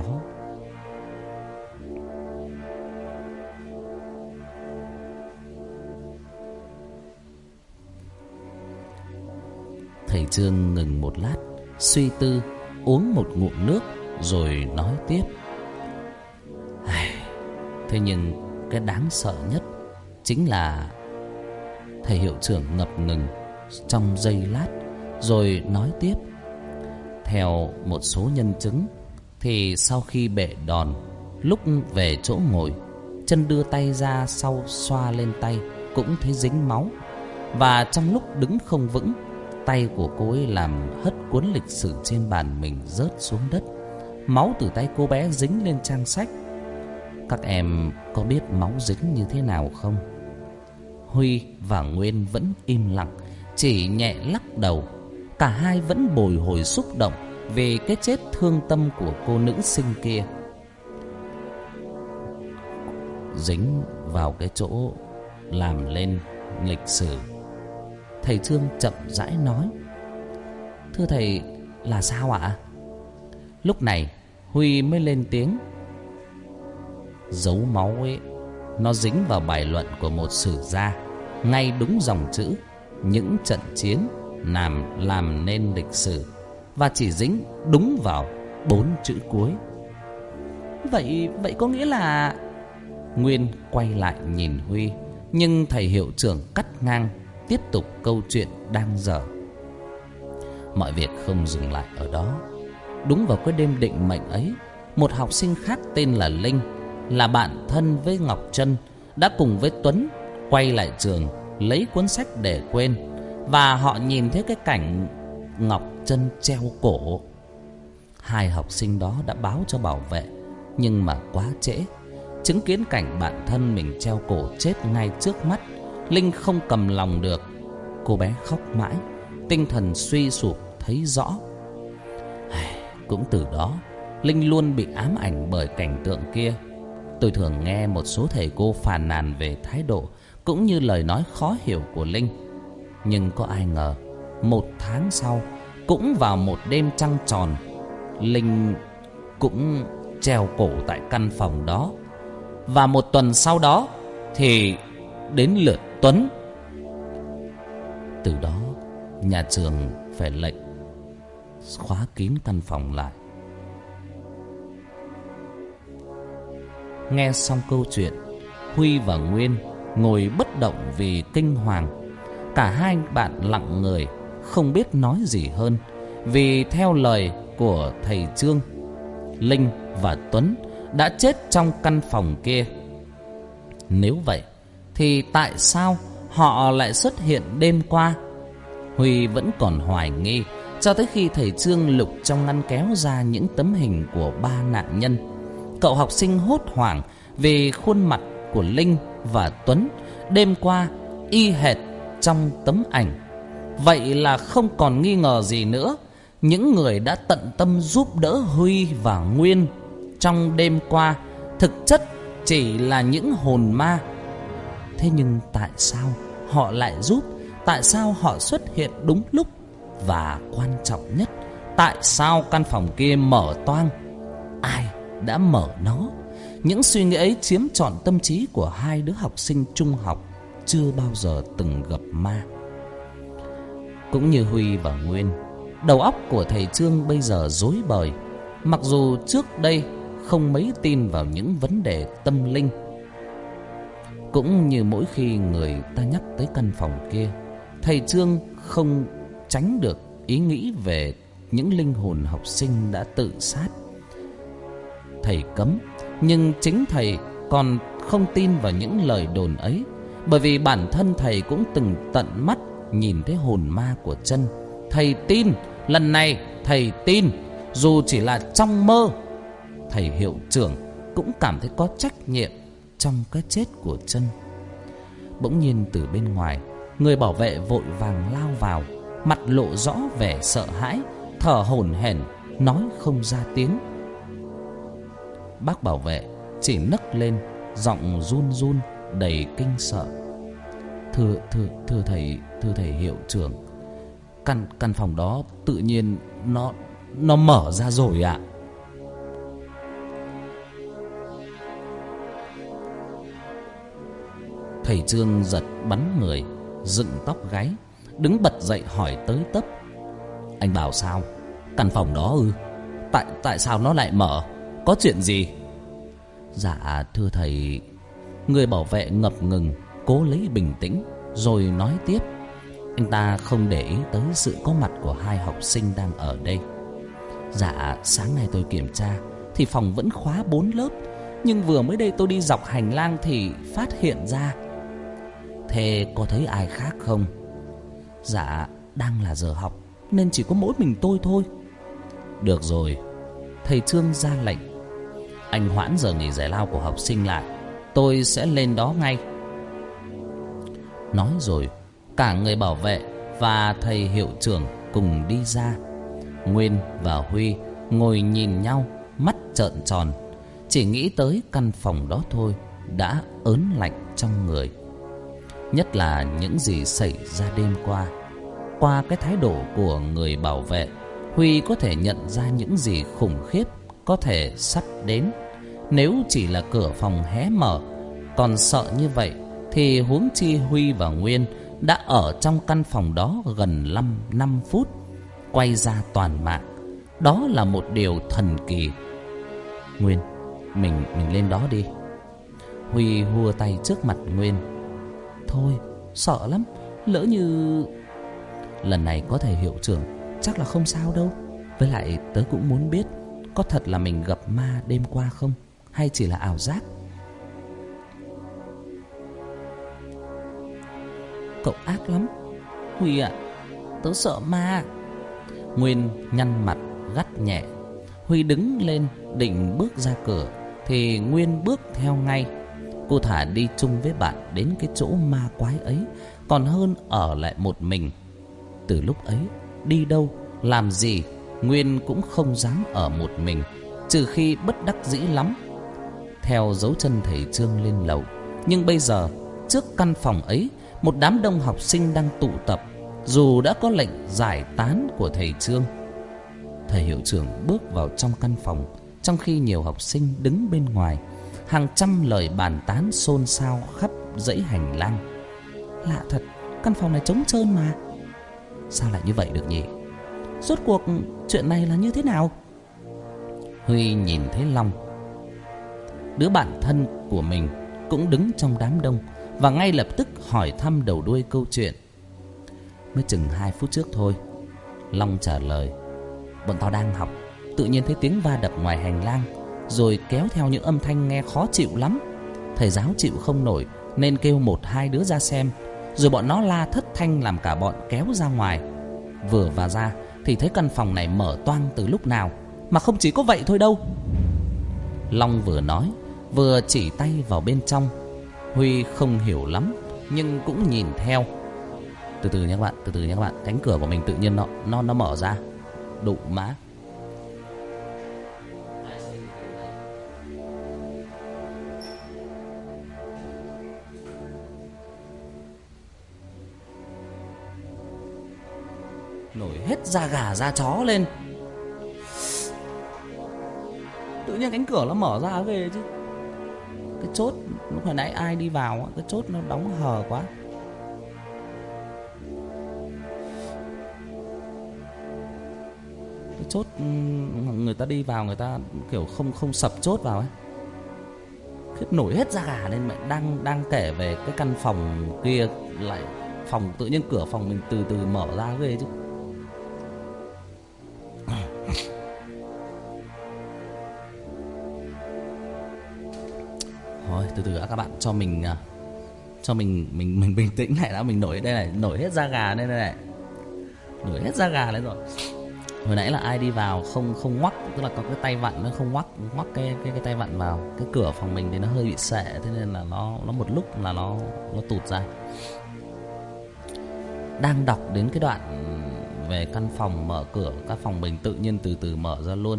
Thầy Trương ngừng một lát, suy tư, uống một ngụm nước rồi nói tiếp. Thế nhưng cái đáng sợ nhất chính là... Thầy hiệu trưởng ngập ngừng trong giây lát, rồi nói tiếp. Theo một số nhân chứng thì sau khi bệ đòn, lúc về chỗ ngồi, Trân đưa tay ra sau xoa lên tay cũng thấy dính máu. Và trong lúc đứng không vững, tay của cô ấy làm hất cuốn lịch sử trên bàn mình rớt xuống đất. Máu từ tay cô bé dính lên trang sách. Các em có biết máu dính như thế nào không? Huy và Nguyên vẫn im lặng, chỉ nhẹ lắc đầu. Cả hai vẫn bồi hồi xúc động về cái chết thương tâm của cô nữ sinh kia. Dính vào cái chỗ làm lên lịch sử. Thầy Trương chậm rãi nói. Thưa thầy, là sao ạ? Lúc này Huy mới lên tiếng. Dấu máu ấy, nó dính vào bài luận của một sử gia, ngay đúng dòng chữ những trận chiến làm nên lịch sử, và chỉ dính đúng vào 4 chữ cuối. Vậy có nghĩa là... Nguyên quay lại nhìn Huy, nhưng thầy hiệu trưởng cắt ngang, tiếp tục câu chuyện đang dở. Mọi việc không dừng lại ở đó. Đúng vào cái đêm định mệnh ấy, một học sinh khác tên là Linh, là bạn thân với Ngọc Trân, đã cùng với Tuấn quay lại trường lấy cuốn sách để quên, và họ nhìn thấy cái cảnh Ngọc Trân treo cổ. Hai học sinh đó đã báo cho bảo vệ, nhưng mà quá trễ. Chứng kiến cảnh bạn thân mình treo cổ chết ngay trước mắt, Linh không cầm lòng được. Cô bé khóc mãi, tinh thần suy sụp thấy rõ. Cũng từ đó, Linh luôn bị ám ảnh bởi cảnh tượng kia. Tôi thường nghe một số thầy cô phàn nàn về thái độ cũng như lời nói khó hiểu của Linh. Nhưng có ai ngờ, 1 tháng sau, cũng vào một đêm trăng tròn, Linh cũng treo cổ tại căn phòng đó. Và 1 tuần sau đó thì đến lượt Tuấn. Từ đó, nhà trường phải lệnh khóa kín căn phòng lại. Nghe xong câu chuyện, Huy và Nguyên ngồi bất động vì kinh hoàng. Cả hai bạn lặng người, không biết nói gì hơn. Vì theo lời của thầy Trương, Linh và Tuấn đã chết trong căn phòng kia. Nếu vậy thì tại sao họ lại xuất hiện đêm qua? Huy vẫn còn hoài nghi, cho tới khi thầy Trương lục trong ngăn kéo ra những tấm hình của 3 nạn nhân. Cậu học sinh hốt hoảng vì khuôn mặt của Linh và Tuấn đêm qua y hệt trong tấm ảnh. Vậy là không còn nghi ngờ gì nữa. Những người đã tận tâm giúp đỡ Huy và Nguyên trong đêm qua thực chất chỉ là những hồn ma. Thế nhưng tại sao họ lại giúp? Tại sao họ xuất hiện đúng lúc? Và quan trọng nhất, tại sao căn phòng kia mở toang? Ai đã mở nó? Những suy nghĩ ấy chiếm trọn tâm trí của hai đứa học sinh trung học chưa bao giờ từng gặp ma. Cũng như Huy và Nguyên, đầu óc của thầy Trương bây giờ rối bời. Mặc dù trước đây không mấy tin vào những vấn đề tâm linh, cũng như mỗi khi người ta nhắc tới căn phòng kia, thầy Trương không tránh được ý nghĩ về những linh hồn học sinh đã tự sát. Thầy cấm, nhưng chính thầy còn không tin vào những lời đồn ấy, bởi vì bản thân thầy cũng từng tận mắt nhìn thấy hồn ma của Trân. Thầy tin, lần này thầy tin, dù chỉ là trong mơ. Thầy hiệu trưởng cũng cảm thấy có trách nhiệm trong cái chết của Trân. Bỗng nhiên từ bên ngoài, người bảo vệ vội vàng lao vào, mặt lộ rõ vẻ sợ hãi, thở hổn hển, nói không ra tiếng. Bác bảo vệ chỉ nấc lên, giọng run run đầy kinh sợ. Thưa thầy hiệu trưởng, căn phòng đó tự nhiên nó mở ra rồi ạ. Thầy Trương giật bắn người, dựng tóc gáy, đứng bật dậy hỏi tới tấp. Anh bảo sao? Căn phòng đó ư? Tại sao nó lại mở? Có chuyện gì? Dạ thưa thầy. Người bảo vệ ngập ngừng, cố lấy bình tĩnh, rồi nói tiếp. Anh ta không để ý tới sự có mặt của hai học sinh đang ở đây. Dạ sáng nay tôi kiểm tra thì phòng vẫn khóa 4 lớp, nhưng vừa mới đây tôi đi dọc hành lang thì phát hiện ra. Thế có thấy ai khác không? Dạ đang là giờ học nên chỉ có mỗi mình tôi thôi. Được rồi, thầy Trương ra lệnh. Anh hoãn giờ nghỉ giải lao của học sinh lại, tôi sẽ lên đó ngay. Nói rồi, cả người bảo vệ và thầy hiệu trưởng cùng đi ra. Nguyên và Huy ngồi nhìn nhau, mắt trợn tròn. Chỉ nghĩ tới căn phòng đó thôi đã ớn lạnh trong người. Nhất là những gì xảy ra đêm qua. Qua cái thái độ của người bảo vệ, Huy có thể nhận ra những gì khủng khiếp có thể sắp đến. Nếu chỉ là cửa phòng hé mở còn sợ như vậy, thì huống chi Huy và Nguyên đã ở trong căn phòng đó gần 5 phút, quay ra toàn mạng. Đó là một điều thần kỳ. Nguyên, mình lên đó đi. Huy hùa tay trước mặt Nguyên. Thôi, sợ lắm, lỡ như... Lần này có thầy hiệu trưởng chắc là không sao đâu. Với lại tớ cũng muốn biết có thật là mình gặp ma đêm qua không, hay chỉ là ảo giác. Cậu ác lắm Huy ạ, tớ sợ ma. Nguyên nhăn mặt gắt nhẹ. Huy đứng lên định bước ra cửa thì Nguyên bước theo ngay. Cô thả đi chung với bạn đến cái chỗ ma quái ấy còn hơn ở lại một mình. Từ lúc ấy, đi đâu, làm gì, Nguyên cũng không dám ở một mình, trừ khi bất đắc dĩ lắm, theo dấu chân thầy Trương lên lầu. Nhưng bây giờ, trước căn phòng ấy, một đám đông học sinh đang tụ tập, dù đã có lệnh giải tán của thầy Trương. Thầy hiệu trưởng bước vào trong căn phòng, trong khi nhiều học sinh đứng bên ngoài. Hàng trăm lời bàn tán xôn xao khắp dãy hành lang. Lạ thật, căn phòng này trống trơn mà. Sao lại như vậy được nhỉ? Rốt cuộc chuyện này là như thế nào? Huy nhìn thấy Long, đứa bạn thân của mình, cũng đứng trong đám đông và ngay lập tức hỏi thăm đầu đuôi câu chuyện. Mới chừng 2 phút trước thôi, Long trả lời. Bọn tao đang học, tự nhiên thấy tiếng va đập ngoài hành lang, rồi kéo theo những âm thanh nghe khó chịu lắm. Thầy giáo chịu không nổi nên kêu 1-2 đứa ra xem, rồi bọn nó la thất thanh làm cả bọn kéo ra ngoài. Vừa và ra thì thấy căn phòng này mở toang từ lúc nào, mà không chỉ có vậy thôi đâu. Long vừa nói vừa chỉ tay vào bên trong. Huy không hiểu lắm nhưng cũng nhìn theo. Từ từ nhé các bạn, từ từ nhé các bạn. Cánh cửa của mình tự nhiên nó mở ra. Đụ má. Nổi hết da gà da chó lên. Tự nhiên cánh cửa nó mở ra ghê chứ. Cái chốt lúc hồi nãy ai đi vào, cái chốt nó đóng hờ quá. Cái chốt người ta đi vào, người ta kiểu không sập chốt vào ấy. Khiếp, nổi hết da gà lên. Mẹ đang kể về cái căn phòng kia, lại phòng tự nhiên cửa phòng mình từ từ mở ra ghê chứ. Thôi từ từ đã các bạn, cho mình bình tĩnh lại đã. Mình nổi đây này, nổi hết da gà lên đây này, nổi hết da gà lên rồi. Hồi nãy là ai đi vào không ngoắc, tức là có cái tay vặn nó không ngoắc cái tay vặn vào cái cửa phòng mình thì nó hơi bị sệ, thế nên là nó một lúc là nó tụt ra. Đang đọc đến cái đoạn về căn phòng mở cửa, căn phòng mình tự nhiên từ từ mở ra luôn.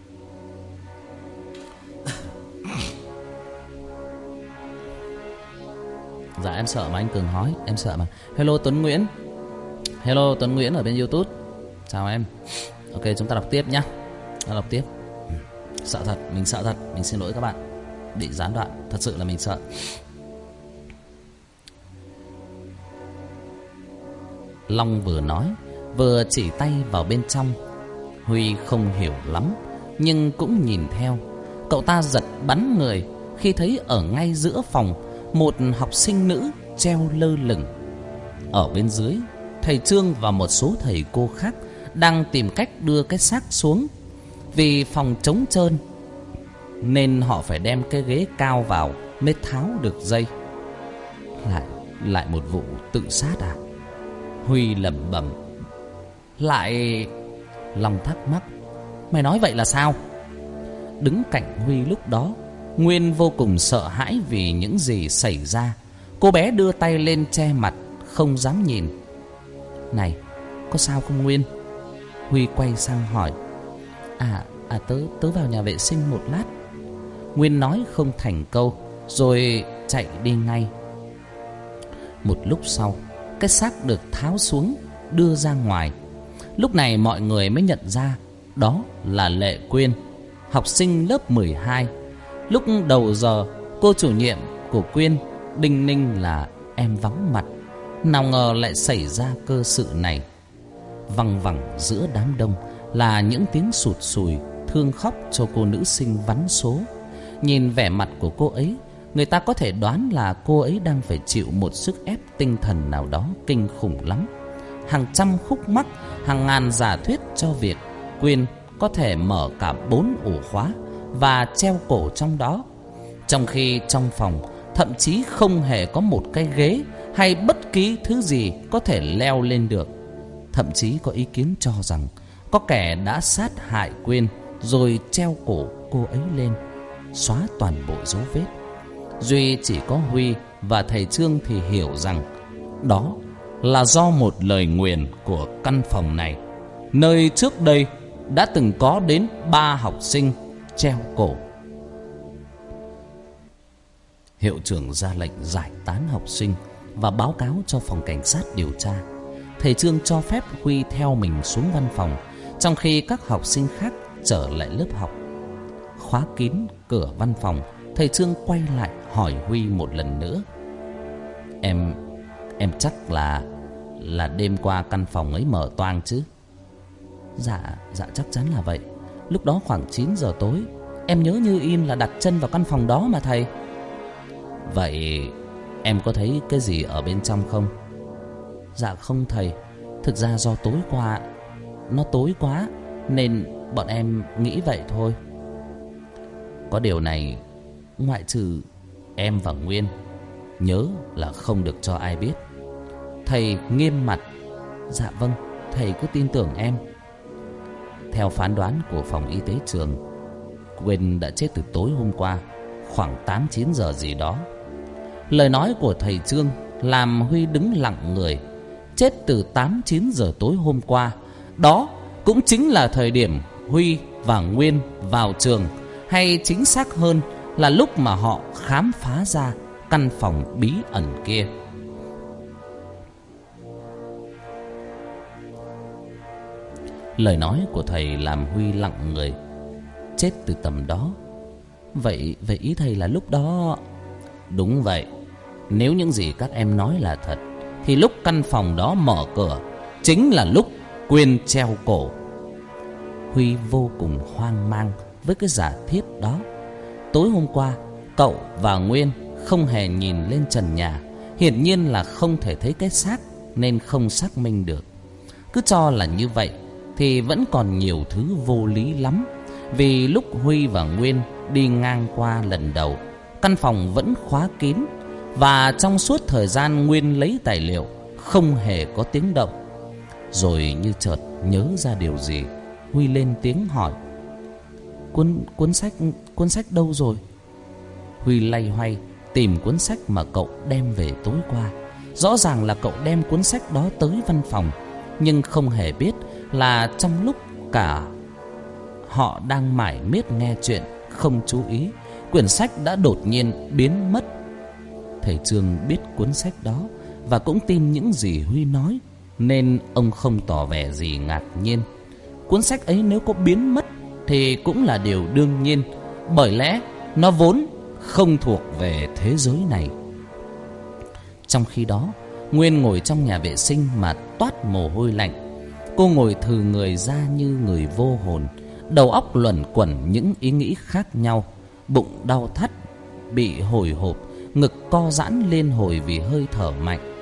Dạ em sợ mà anh Cường hỏi, em sợ mà. Hello Tuấn Nguyễn. Hello Tuấn Nguyễn ở bên YouTube. Chào em. Ok, chúng ta đọc tiếp nhá. Đọc tiếp. Sợ thật, mình sợ thật. Mình xin lỗi các bạn bị gián đoạn, thật sự là mình sợ. Long vừa nói vừa chỉ tay vào bên trong. Huy không hiểu lắm nhưng cũng nhìn theo. Cậu ta giật bắn người khi thấy ở ngay giữa phòng một học sinh nữ treo lơ lửng. Ở bên dưới, thầy Trương và một số thầy cô khác đang tìm cách đưa cái xác xuống. Vì phòng trống trơn nên họ phải đem cái ghế cao vào mới tháo được dây. Lại một vụ tự sát à? Huy lẩm bẩm. Lại... Long thắc mắc. Mày nói vậy là sao? Đứng cạnh Huy lúc đó, Nguyên vô cùng sợ hãi vì những gì xảy ra. Cô bé đưa tay lên che mặt, không dám nhìn. Này, có sao không Nguyên? Huy quay sang hỏi. Tớ vào nhà vệ sinh một lát. Nguyên nói không thành câu, rồi chạy đi ngay. Một lúc sau, cái xác được tháo xuống, đưa ra ngoài. Lúc này mọi người mới nhận ra đó là Lệ Quyên, học sinh lớp 12. Lúc đầu giờ, cô chủ nhiệm của Quyên đinh ninh là em vắng mặt. Nào ngờ lại xảy ra cơ sự này. Văng vẳng giữa đám đông là những tiếng sụt sùi thương khóc cho cô nữ sinh vắn số. Nhìn vẻ mặt của cô ấy, người ta có thể đoán là cô ấy đang phải chịu một sức ép tinh thần nào đó kinh khủng lắm. Hàng trăm khúc mắc, hàng ngàn giả thuyết cho việc Quyên có thể mở cả 4 ổ khóa và treo cổ trong đó. Trong khi trong phòng thậm chí không hề có một cái ghế hay bất kỳ thứ gì có thể leo lên được. Thậm chí có ý kiến cho rằng có kẻ đã sát hại Quyên rồi treo cổ cô ấy lên, xóa toàn bộ dấu vết. Duy chỉ có Huy và thầy Trương thì hiểu rằng đó là do một lời nguyền của căn phòng này, nơi trước đây đã từng có đến 3 học sinh treo cổ. Hiệu trưởng ra lệnh giải tán học sinh và báo cáo cho phòng cảnh sát điều tra. Thầy Trương cho phép Huy theo mình xuống văn phòng, trong khi các học sinh khác trở lại lớp học. Khóa kín cửa văn phòng, thầy Trương quay lại hỏi Huy một lần nữa. Em chắc là đêm qua căn phòng ấy mở toang chứ? Dạ chắc chắn là vậy. Lúc đó khoảng 9 giờ tối, em nhớ như in là đặt chân vào căn phòng đó mà thầy. Vậy em có thấy cái gì ở bên trong không? Dạ không thầy, thực ra do tối qua nó tối quá nên bọn em nghĩ vậy thôi. Có điều này, ngoại trừ em và Nguyên, nhớ là không được cho ai biết. Thầy nghiêm mặt. Dạ vâng, thầy cứ tin tưởng em. Theo phán đoán của phòng y tế trường, Nguyên đã chết từ tối hôm qua, khoảng 8-9 giờ gì đó. Lời nói của thầy Trương làm Huy đứng lặng người. Chết từ 8-9 giờ tối hôm qua, đó cũng chính là thời điểm Huy và Nguyên vào trường, hay chính xác hơn là lúc mà họ khám phá ra căn phòng bí ẩn kia. Lời nói của thầy làm Huy lặng người. Chết từ tầm đó. Vậy ý thầy là lúc đó... Đúng vậy. Nếu những gì các em nói là thật, thì lúc căn phòng đó mở cửa chính là lúc Quyên treo cổ. Huy vô cùng hoang mang với cái giả thiết đó. Tối hôm qua, cậu và Nguyên không hề nhìn lên trần nhà, hiển nhiên là không thể thấy cái xác nên không xác minh được. Cứ cho là như vậy thì vẫn còn nhiều thứ vô lý lắm. Vì lúc Huy và Nguyên đi ngang qua lần đầu, căn phòng vẫn khóa kín, và trong suốt thời gian Nguyên lấy tài liệu không hề có tiếng động. Rồi như chợt nhớ ra điều gì, Huy lên tiếng hỏi: Cuốn sách đâu rồi? Huy loay hoay tìm cuốn sách mà cậu đem về tối qua. Rõ ràng là cậu đem cuốn sách đó tới văn phòng, nhưng không hề biết là trong lúc cả họ đang mải miết nghe chuyện, không chú ý, quyển sách đã đột nhiên biến mất. Thầy Trương biết cuốn sách đó và cũng tin những gì Huy nói, nên ông không tỏ vẻ gì ngạc nhiên. Cuốn sách ấy nếu có biến mất thì cũng là điều đương nhiên, bởi lẽ nó vốn không thuộc về thế giới này. Trong khi đó, Nguyên ngồi trong nhà vệ sinh mà toát mồ hôi lạnh. Cô ngồi thừ người ra như người vô hồn, đầu óc luẩn quẩn những ý nghĩ khác nhau. Bụng đau thắt, bị hồi hộp, ngực co giãn lên hồi vì hơi thở mạnh.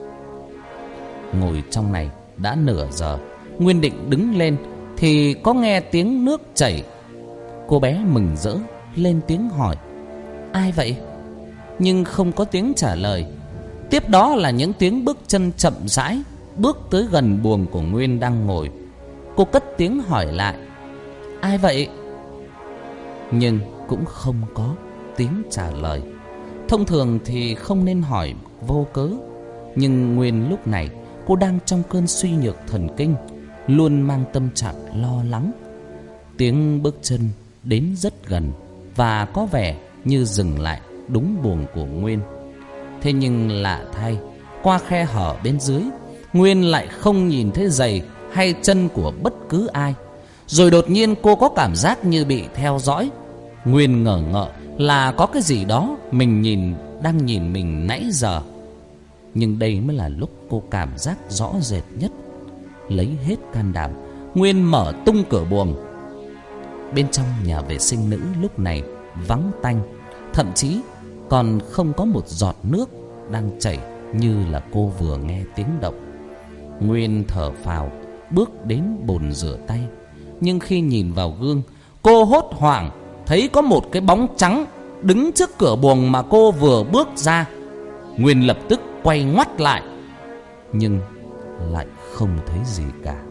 Ngồi trong này đã nửa giờ, Nguyên định đứng lên thì có nghe tiếng nước chảy. Cô bé mừng rỡ lên tiếng hỏi: Ai vậy? Nhưng không có tiếng trả lời. Tiếp đó là những tiếng bước chân chậm rãi bước tới gần buồng của Nguyên đang ngồi. Cô cất tiếng hỏi lại: Ai vậy? Nhưng cũng không có tiếng trả lời. Thông thường thì không nên hỏi vô cớ, nhưng Nguyên lúc này cô đang trong cơn suy nhược thần kinh, luôn mang tâm trạng lo lắng. Tiếng bước chân đến rất gần và có vẻ như dừng lại đúng buồng của Nguyên. Thế nhưng lạ thay, qua khe hở bên dưới, Nguyên lại không nhìn thấy giày hay chân của bất cứ ai. Rồi đột nhiên cô có cảm giác như bị theo dõi. Nguyên ngờ ngợ là có cái gì đó đang nhìn mình nãy giờ. Nhưng đây mới là lúc cô cảm giác rõ rệt nhất. Lấy hết can đảm, Nguyên mở tung cửa buồng. Bên trong nhà vệ sinh nữ lúc này vắng tanh, thậm chí còn không có một giọt nước đang chảy như là cô vừa nghe tiếng động. Nguyên thở phào bước đến bồn rửa tay. Nhưng khi nhìn vào gương, cô hốt hoảng thấy có một cái bóng trắng đứng trước cửa buồng mà cô vừa bước ra. Nguyên lập tức quay ngoắt lại, nhưng lại không thấy gì cả.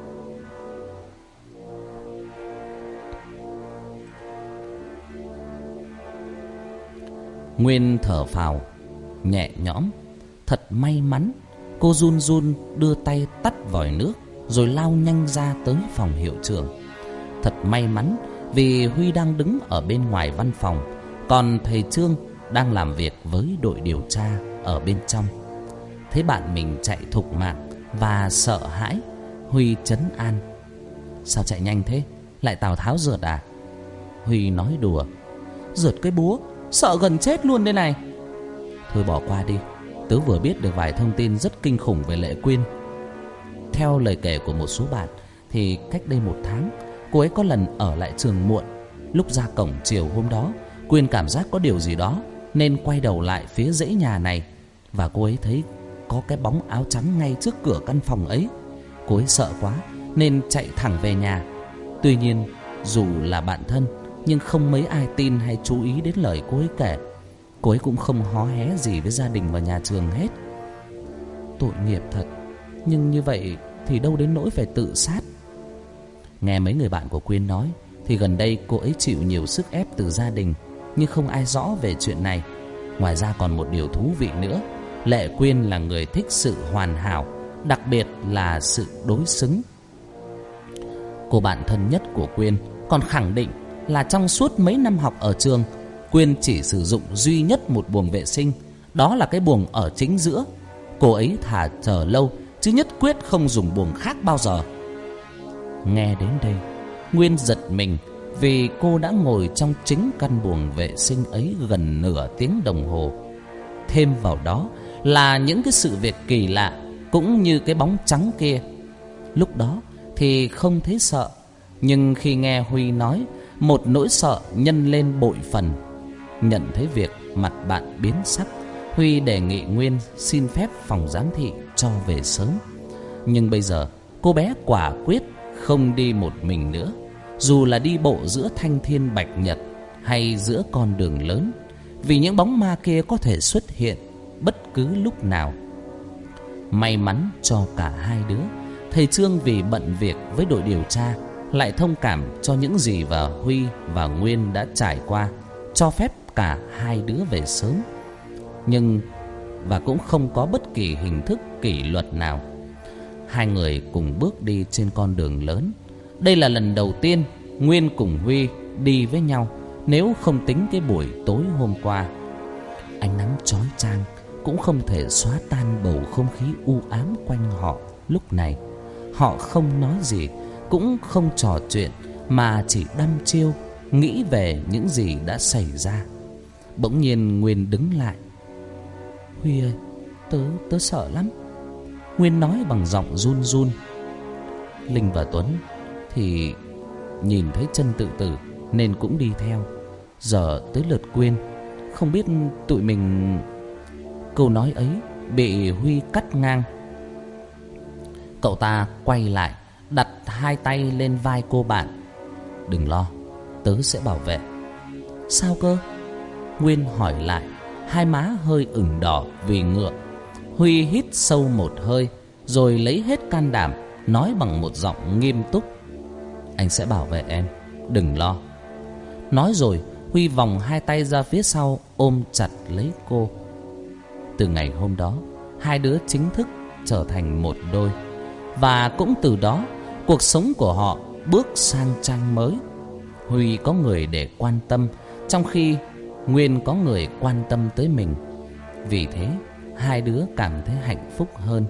Nguyên thở phào nhẹ nhõm. Thật may mắn. Cô run run đưa tay tắt vòi nước, rồi lao nhanh ra tới phòng hiệu trưởng. Thật may mắn vì Huy đang đứng ở bên ngoài văn phòng, còn thầy Trương đang làm việc với đội điều tra ở bên trong. Thấy bạn mình chạy thục mạng và sợ hãi, Huy trấn an: Sao chạy nhanh thế? Lại Tào Tháo rượt à? Huy nói đùa: Rượt cái búa, sợ gần chết luôn đây này. Thôi bỏ qua đi, tớ vừa biết được vài thông tin rất kinh khủng về Lệ Quyên. Theo lời kể của một số bạn thì cách đây 1 tháng, cô ấy có lần ở lại trường muộn. Lúc ra cổng chiều hôm đó, Quyên cảm giác có điều gì đó nên quay đầu lại phía dãy nhà này, và cô ấy thấy có cái bóng áo trắng ngay trước cửa căn phòng ấy. Cô ấy sợ quá nên chạy thẳng về nhà. Tuy nhiên dù là bạn thân nhưng không mấy ai tin hay chú ý đến lời cô ấy kể. Cô ấy cũng không hó hé gì với gia đình và nhà trường hết. Tội nghiệp thật, nhưng như vậy thì đâu đến nỗi phải tự sát. Nghe mấy người bạn của Quyên nói thì gần đây cô ấy chịu nhiều sức ép từ gia đình, nhưng không ai rõ về chuyện này. Ngoài ra còn một điều thú vị nữa, Lệ Quyên là người thích sự hoàn hảo, đặc biệt là sự đối xứng. Cô bạn thân nhất của Quyên còn khẳng định là trong suốt mấy năm học ở trường, Quyên chỉ sử dụng duy nhất một buồng vệ sinh, đó là cái buồng ở chính giữa. Cô ấy thà chờ lâu chứ nhất quyết không dùng buồng khác bao giờ. Nghe đến đây, Nguyên giật mình, vì cô đã ngồi trong chính căn buồng vệ sinh ấy gần nửa tiếng đồng hồ. Thêm vào đó là những cái sự việc kỳ lạ, cũng như cái bóng trắng kia. Lúc đó thì không thấy sợ, nhưng khi nghe Huy nói, một nỗi sợ nhân lên bội phần. Nhận thấy việc mặt bạn biến sắc, Huy đề nghị Nguyên xin phép phòng giám thị cho về sớm. Nhưng bây giờ cô bé quả quyết không đi một mình nữa, dù là đi bộ giữa thanh thiên bạch nhật hay giữa con đường lớn, vì những bóng ma kia có thể xuất hiện bất cứ lúc nào. May mắn cho cả hai đứa, thầy Trương vì bận việc với đội điều tra lại thông cảm cho những gì Huy và Nguyên đã trải qua, cho phép cả hai đứa về sớm. Nhưng và cũng không có bất kỳ hình thức kỷ luật nào. Hai người cùng bước đi trên con đường lớn. Đây là lần đầu tiên Nguyên cùng Huy đi với nhau, nếu không tính cái buổi tối hôm qua. Ánh nắng chói chang cũng không thể xóa tan bầu không khí u ám quanh họ lúc này. Họ không nói gì, cũng không trò chuyện, mà chỉ đăm chiêu nghĩ về những gì đã xảy ra. Bỗng nhiên Nguyên đứng lại. Huy ơi, tớ sợ lắm, Nguyên nói bằng giọng run run. Linh và Tuấn thì nhìn thấy chân tự tử nên cũng đi theo. Giờ tới lượt Quyên, không biết tụi mình... Câu nói ấy bị Huy cắt ngang. Cậu ta quay lại, đặt hai tay lên vai cô bạn. Đừng lo, tớ sẽ bảo vệ. Sao cơ? Nguyên hỏi lại, hai má hơi ửng đỏ vì ngượng. Huy hít sâu một hơi, rồi lấy hết can đảm nói bằng một giọng nghiêm túc. Anh sẽ bảo vệ em, đừng lo. Nói rồi Huy vòng hai tay ra phía sau, ôm chặt lấy cô. Từ ngày hôm đó, hai đứa chính thức trở thành một đôi. Và cũng từ đó, cuộc sống của họ bước sang trang mới. Huy có người để quan tâm, trong khi Nguyên có người quan tâm tới mình. Vì thế hai đứa cảm thấy hạnh phúc hơn.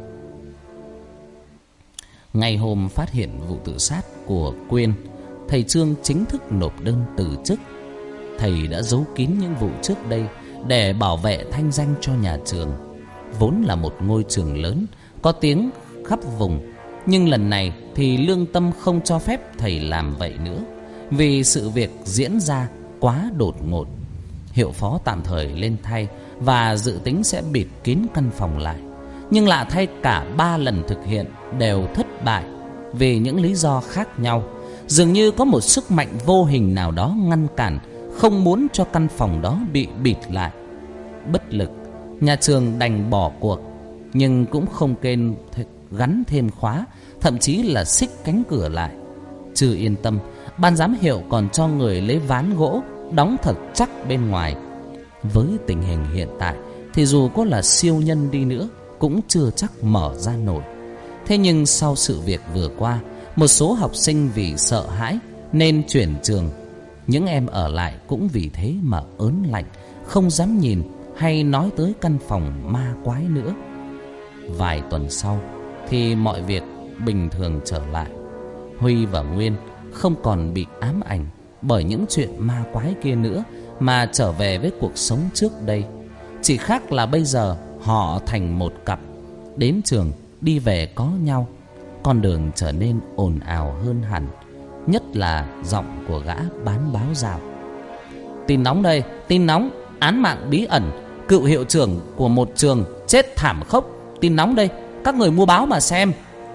Ngày hôm phát hiện vụ tự sát của Quyên, thầy Trương chính thức nộp đơn từ chức. Thầy đã giấu kín những vụ trước đây để bảo vệ thanh danh cho nhà trường. Vốn là một ngôi trường lớn, có tiếng khắp vùng, nhưng lần này thì lương tâm không cho phép thầy làm vậy nữa, vì sự việc diễn ra quá đột ngột. Hiệu phó tạm thời lên thay và dự tính sẽ bịt kín căn phòng lại. Nhưng lạ thay, cả 3 lần thực hiện đều thất bại vì những lý do khác nhau. Dường như có một sức mạnh vô hình nào đó ngăn cản, không muốn cho căn phòng đó bị bịt lại. Bất lực, nhà trường đành bỏ cuộc, nhưng cũng không quên gắn thêm khóa, thậm chí là xích cánh cửa lại. Chưa yên tâm, ban giám hiệu còn cho người lấy ván gỗ đóng thật chắc bên ngoài. Với tình hình hiện tại thì dù có là siêu nhân đi nữa cũng chưa chắc mở ra nổi. Thế nhưng sau sự việc vừa qua, một số học sinh vì sợ hãi nên chuyển trường. Những em ở lại cũng vì thế mà ớn lạnh, không dám nhìn hay nói tới căn phòng ma quái nữa. Vài tuần sau thì mọi việc bình thường trở lại. Huy và Nguyên không còn bị ám ảnh bởi những chuyện ma quái kia nữa, mà trở về với cuộc sống trước đây. Chỉ khác là bây giờ họ thành một cặp, đến trường đi về có nhau. Con đường trở nên ồn ào hơn hẳn, nhất là giọng của gã bán báo dạo. Tin nóng đây, tin nóng, án mạng bí ẩn, cựu hiệu trưởng của một trường chết thảm khốc. Tin nóng đây, các người mua báo mà xem.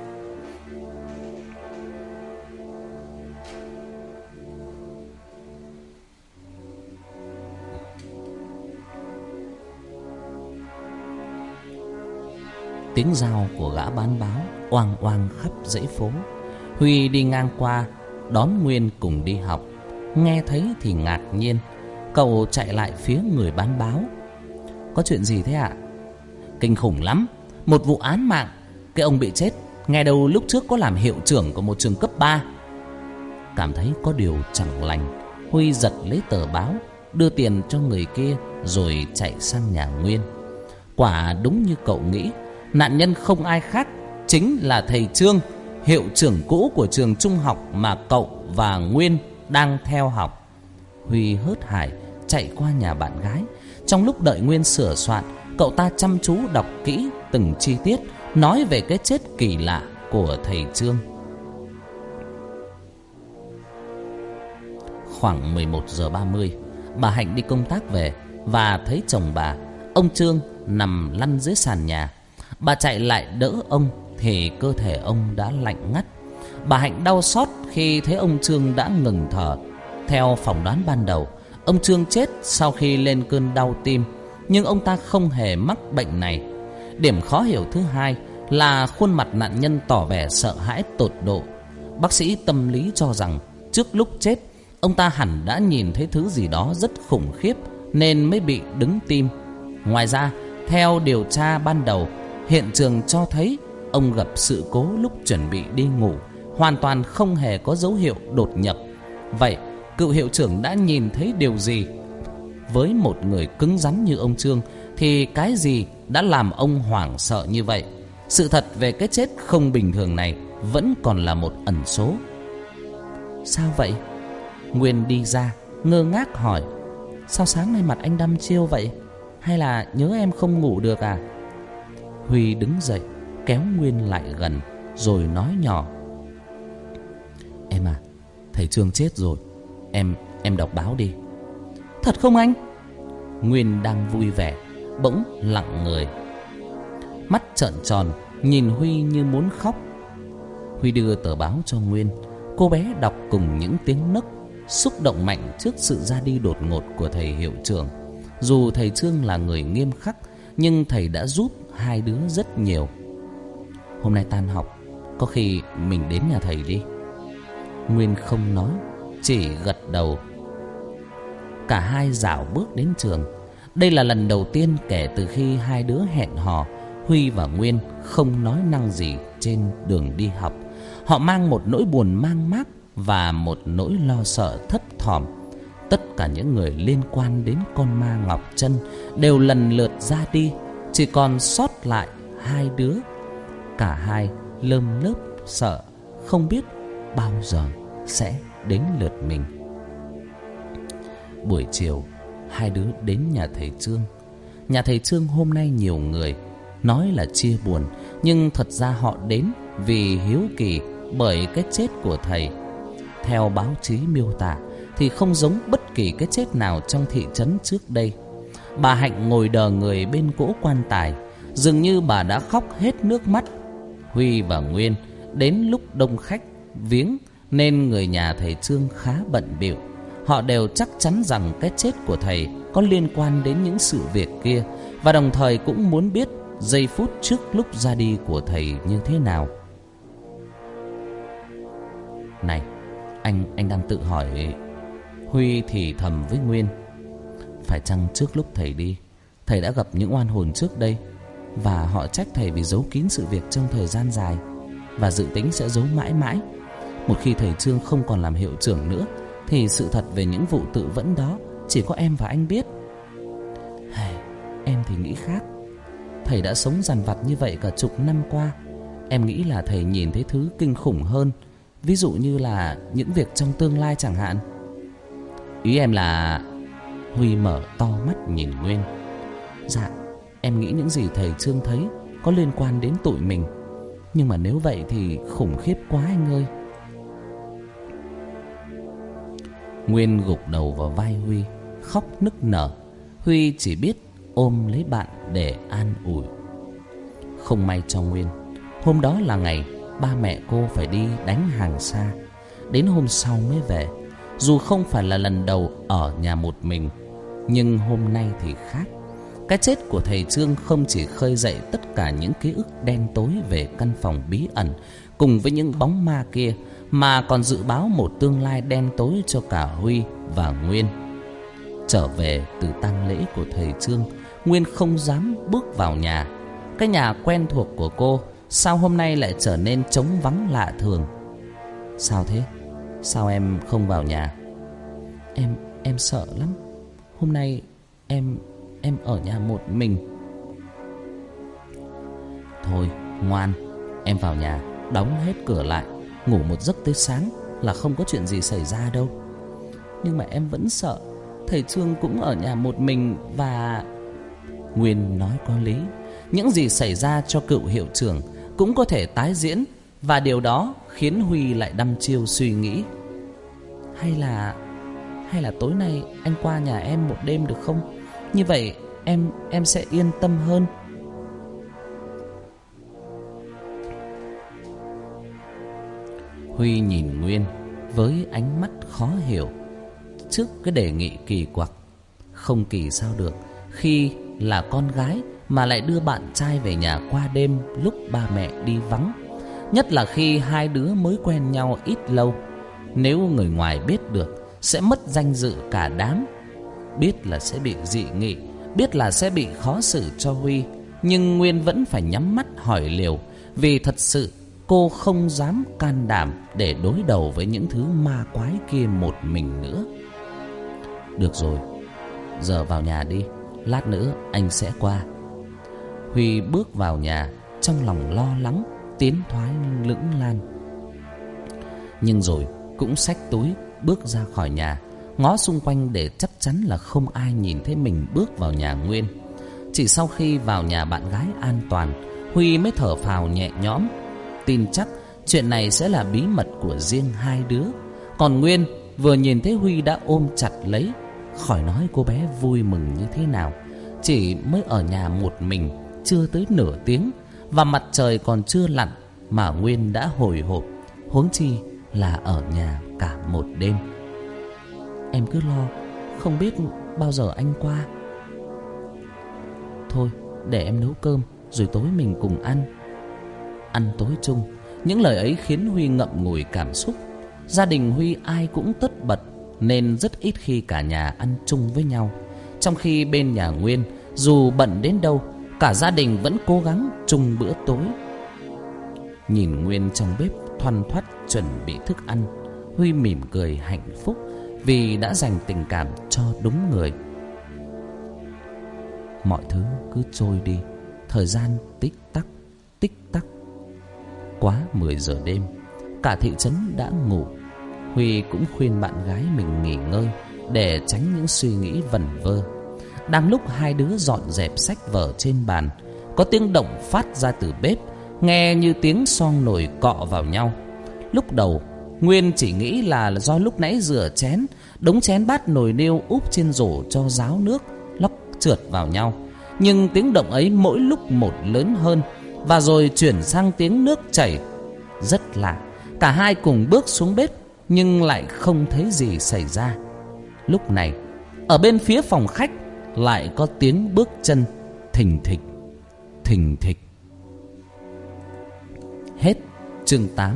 Tiếng rao của gã bán báo oang oang khắp dãy phố. Huy đi ngang qua đón Nguyên cùng đi học. Nghe thấy thì ngạc nhiên. Cậu chạy lại phía người bán báo. Có chuyện gì thế ạ? Kinh khủng lắm, một vụ án mạng. Cái ông bị chết nghe đâu lúc trước có làm hiệu trưởng của một trường cấp 3. Cảm thấy có điều chẳng lành, Huy giật lấy tờ báo, đưa tiền cho người kia rồi chạy sang nhà Nguyên. Quả đúng như cậu nghĩ, nạn nhân không ai khác, chính là thầy Trương, hiệu trưởng cũ của trường trung học mà cậu và Nguyên đang theo học. Huy hớt hải chạy qua nhà bạn gái. Trong lúc đợi Nguyên sửa soạn, cậu ta chăm chú đọc kỹ từng chi tiết, nói về cái chết kỳ lạ của thầy Trương. Khoảng 11 giờ 30, bà Hạnh đi công tác về và thấy chồng bà, ông Trương, nằm lăn dưới sàn nhà. Bà chạy lại đỡ ông thì cơ thể ông đã lạnh ngắt. Bà Hạnh đau xót khi thấy ông Trương đã ngừng thở. Theo phỏng đoán ban đầu, ông Trương chết sau khi lên cơn đau tim, nhưng ông ta không hề mắc bệnh này. Điểm khó hiểu thứ hai là khuôn mặt nạn nhân tỏ vẻ sợ hãi tột độ. Bác sĩ tâm lý cho rằng trước lúc chết, ông ta hẳn đã nhìn thấy thứ gì đó rất khủng khiếp nên mới bị đứng tim. Ngoài ra, theo điều tra ban đầu, hiện trường cho thấy ông gặp sự cố lúc chuẩn bị đi ngủ, hoàn toàn không hề có dấu hiệu đột nhập. Vậy, cựu hiệu trưởng đã nhìn thấy điều gì? Với một người cứng rắn như ông Trương thì cái gì đã làm ông hoảng sợ như vậy? Sự thật về cái chết không bình thường này vẫn còn là một ẩn số. Sao vậy? Nguyên đi ra, ngơ ngác hỏi. Sao sáng nay mặt anh đăm chiêu vậy? Hay là nhớ em không ngủ được à? Huy đứng dậy, kéo Nguyên lại gần, rồi nói nhỏ. Em à, thầy Trương chết rồi. Em đọc báo đi. Thật không anh? Nguyên đang vui vẻ, bỗng lặng người, mắt trợn tròn, nhìn Huy như muốn khóc. Huy đưa tờ báo cho Nguyên. Cô bé đọc cùng những tiếng nấc, xúc động mạnh trước sự ra đi đột ngột của thầy hiệu trưởng. Dù thầy Trương là người nghiêm khắc, nhưng thầy đã giúp hai đứa rất nhiều. Hôm nay tan học, có khi mình đến nhà thầy đi. Nguyên không nói, chỉ gật đầu. Cả hai dạo bước đến trường. Đây là lần đầu tiên kể từ khi hai đứa hẹn hò, Huy và Nguyên không nói năng gì trên đường đi học. Họ mang một nỗi buồn mang mác và một nỗi lo sợ thấp thỏm. Tất cả những người liên quan đến con ma Ngọc Trân đều lần lượt ra đi, chỉ còn sót lại hai đứa. Cả hai lơm lớp sợ, không biết bao giờ sẽ đến lượt mình. Buổi chiều, hai đứa đến nhà thầy Trương. Nhà thầy Trương hôm nay nhiều người, nói là chia buồn, nhưng thật ra họ đến vì hiếu kỳ bởi cái chết của thầy. Theo báo chí miêu tả thì không giống bất kỳ cái chết nào trong thị trấn trước đây. Bà Hạnh ngồi đờ người bên cỗ quan tài, dường như bà đã khóc hết nước mắt. Huy và Nguyên đến lúc đông khách viếng nên người nhà thầy Trương khá bận bịu. Họ đều chắc chắn rằng cái chết của thầy có liên quan đến những sự việc kia, và đồng thời cũng muốn biết giây phút trước lúc ra đi của thầy như thế nào. Này, anh đang tự hỏi. Huy thì thầm với Nguyên. Phải chăng trước lúc thầy đi, thầy đã gặp những oan hồn trước đây, và họ trách thầy vì giấu kín sự việc trong thời gian dài, và dự tính sẽ giấu mãi mãi. Một khi thầy Trương không còn làm hiệu trưởng nữa, thì sự thật về những vụ tự vẫn đó chỉ có em và anh biết. Em thì nghĩ khác. Thầy đã sống dằn vặt như vậy cả chục năm qua. Em nghĩ là thầy nhìn thấy thứ kinh khủng hơn, ví dụ như là những việc trong tương lai chẳng hạn. Ý em là... Huy mở to mắt nhìn Nguyên. Dạ, em nghĩ những gì thầy Trương thấy có liên quan đến tụi mình. Nhưng mà nếu vậy thì khủng khiếp quá anh ơi. Nguyên gục đầu vào vai Huy, khóc nức nở. Huy chỉ biết ôm lấy bạn để an ủi. Không may cho Nguyên, hôm đó là ngày ba mẹ cô phải đi đánh hàng xa, đến hôm sau mới về. Dù không phải là lần đầu ở nhà một mình, nhưng hôm nay thì khác. Cái chết của thầy Trương không chỉ khơi dậy tất cả những ký ức đen tối về căn phòng bí ẩn cùng với những bóng ma kia, mà còn dự báo một tương lai đen tối cho cả Huy và Nguyên. Trở về từ tang lễ của thầy Trương, Nguyên không dám bước vào nhà. Cái nhà quen thuộc của cô sao hôm nay lại trở nên trống vắng lạ thường? Sao thế? Sao em không vào nhà? Em sợ lắm. Hôm nay em ở nhà một mình. Thôi ngoan, em vào nhà, đóng hết cửa lại, ngủ một giấc tới sáng là không có chuyện gì xảy ra đâu. Nhưng mà em vẫn sợ. Thầy Trương cũng ở nhà một mình và... Nguyên nói có lý. Những gì xảy ra cho cựu hiệu trưởng cũng có thể tái diễn, và điều đó khiến Huy lại đăm chiêu suy nghĩ. Hay là tối nay anh qua nhà em một đêm được không? Như vậy em sẽ yên tâm hơn. Huy nhìn Nguyên với ánh mắt khó hiểu trước cái đề nghị kỳ quặc. Không kỳ sao được khi là con gái mà lại đưa bạn trai về nhà qua đêm lúc ba mẹ đi vắng. Nhất là khi hai đứa mới quen nhau ít lâu. Nếu người ngoài biết được sẽ mất danh dự cả đám. Biết là sẽ bị dị nghị, biết là sẽ bị khó xử cho Huy, nhưng Nguyên vẫn phải nhắm mắt hỏi liều, vì thật sự cô không dám can đảm để đối đầu với những thứ ma quái kia một mình nữa. Được rồi, giờ vào nhà đi, lát nữa anh sẽ qua. Huy bước vào nhà, trong lòng lo lắng, tiến thoái lưỡng lan. Nhưng rồi cũng xách túi bước ra khỏi nhà, ngó xung quanh để chắc chắn là không ai nhìn thấy mình bước vào nhà Nguyên. Chỉ sau khi vào nhà bạn gái an toàn, Huy mới thở phào nhẹ nhõm, tin chắc chuyện này sẽ là bí mật của riêng hai đứa. Còn Nguyên vừa nhìn thấy Huy đã ôm chặt lấy, khỏi nói cô bé vui mừng như thế nào. Chỉ mới ở nhà một mình chưa tới nửa tiếng, và mặt trời còn chưa lặn mà Nguyên đã hồi hộp, huống chi là ở nhà cả một đêm. Em cứ lo, không biết bao giờ anh qua. Thôi để em nấu cơm rồi tối mình cùng ăn. Ăn tối chung. Những lời ấy khiến Huy ngậm ngùi cảm xúc. Gia đình Huy ai cũng tất bật, nên rất ít khi cả nhà ăn chung với nhau. Trong khi bên nhà Nguyên, dù bận đến đâu, cả gia đình vẫn cố gắng chung bữa tối. Nhìn Nguyên trong bếp thoăn thoắt chuẩn bị thức ăn, Huy mỉm cười hạnh phúc vì đã dành tình cảm cho đúng người. Mọi thứ cứ trôi đi, thời gian tích tắc, tích tắc. Quá 10 giờ đêm, cả thị trấn đã ngủ. Huy cũng khuyên bạn gái mình nghỉ ngơi để tránh những suy nghĩ vẩn vơ. Đang lúc hai đứa dọn dẹp sách vở trên bàn, có tiếng động phát ra từ bếp, nghe như tiếng xoong nồi cọ vào nhau. Lúc đầu Nguyên chỉ nghĩ là do lúc nãy rửa chén, đống chén bát nồi niêu úp trên rổ cho ráo nước lóc trượt vào nhau. Nhưng tiếng động ấy mỗi lúc một lớn hơn, và rồi chuyển sang tiếng nước chảy. Rất lạ. Cả hai cùng bước xuống bếp, nhưng lại không thấy gì xảy ra. Lúc này, ở bên phía phòng khách lại có tiếng bước chân thình thịch, thình thịch. Hết chương 8.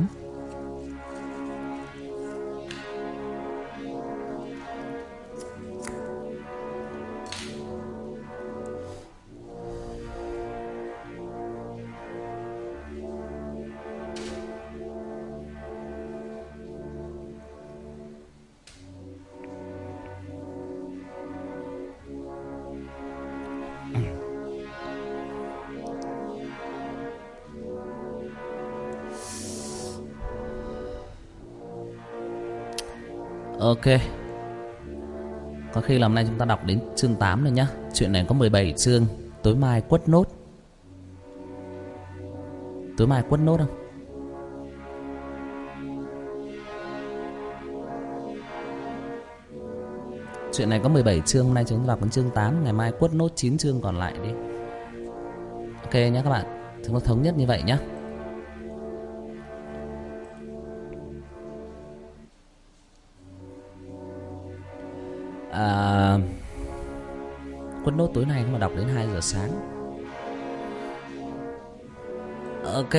Ok. Có khi là hôm nay chúng ta đọc đến chương 8 rồi nhá. Chuyện này có 17 chương. Tối mai quất nốt. Tối mai quất nốt không? Chuyện này có 17 chương, hôm nay chúng ta đọc đến chương 8, ngày mai quất nốt 9 chương còn lại đi. Ok nhé các bạn, chúng ta thống nhất như vậy nhé. Quất nốt tối nay mà đọc đến 2 giờ sáng. Ok,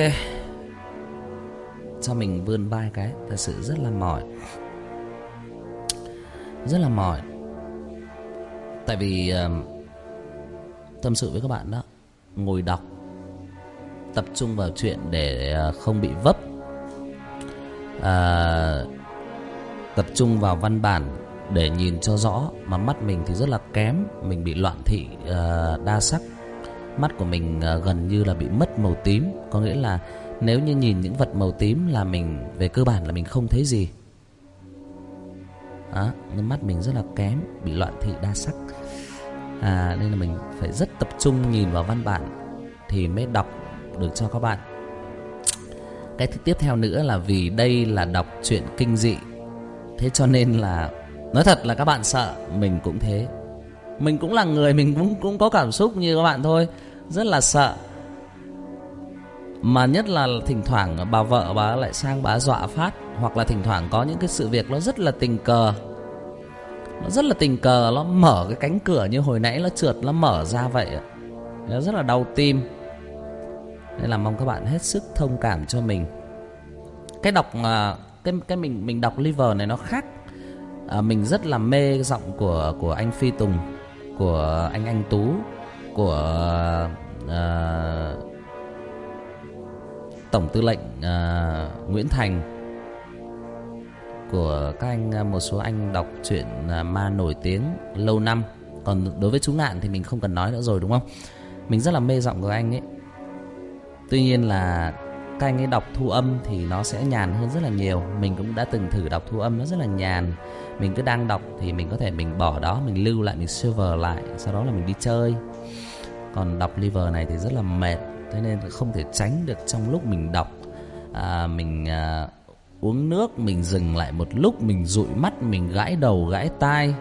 cho mình vươn vai cái, thật sự rất là mỏi. Rất là mỏi. Tại vì tâm sự với các bạn đó, ngồi đọc, tập trung vào chuyện để không bị vấp, tập trung vào văn bản để nhìn cho rõ. Mà mắt mình thì rất là kém, mình bị loạn thị đa sắc. Mắt của mình gần như là bị mất màu tím. Có nghĩa là nếu như nhìn những vật màu tím là mình, về cơ bản là mình không thấy gì. Nên mắt mình rất là kém, bị loạn thị đa sắc. Nên là mình phải rất tập trung nhìn vào văn bản thì mới đọc được cho các bạn. Cái tiếp theo nữa là vì đây là đọc truyện kinh dị, thế cho nên là nói thật là các bạn sợ, mình cũng thế. Mình cũng là người, mình cũng có cảm xúc như các bạn thôi. Rất là sợ. Mà nhất là thỉnh thoảng bà vợ bà lại sang bà dọa phát. Hoặc là thỉnh thoảng có những cái sự việc nó rất là tình cờ. Nó rất là tình cờ, nó mở cái cánh cửa như hồi nãy nó trượt, nó mở ra vậy. Nó rất là đau tim. Nên là mong các bạn hết sức thông cảm cho mình. Cái đọc cái mình đọc Liver này nó khác. Mình rất là mê giọng của anh Phi Tùng, của anh Tú, của Tổng tư lệnh Nguyễn Thành, của các anh, một số anh đọc truyện ma nổi tiếng lâu năm. Còn đối với chú Ngạn thì mình không cần nói nữa rồi, đúng không? Mình rất là mê giọng của anh ấy. Tuy nhiên là các anh ấy đọc thu âm thì nó sẽ nhàn hơn rất là nhiều. Mình cũng đã từng thử đọc thu âm, nó rất là nhàn. Mình cứ đang đọc thì mình có thể mình bỏ đó, mình lưu lại, mình save lại, sau đó là mình đi chơi. Còn đọc Liver này thì rất là mệt, thế nên không thể tránh được trong lúc mình đọc. Mình uống nước, mình dừng lại một lúc, mình dụi mắt, mình gãi đầu, gãi tai.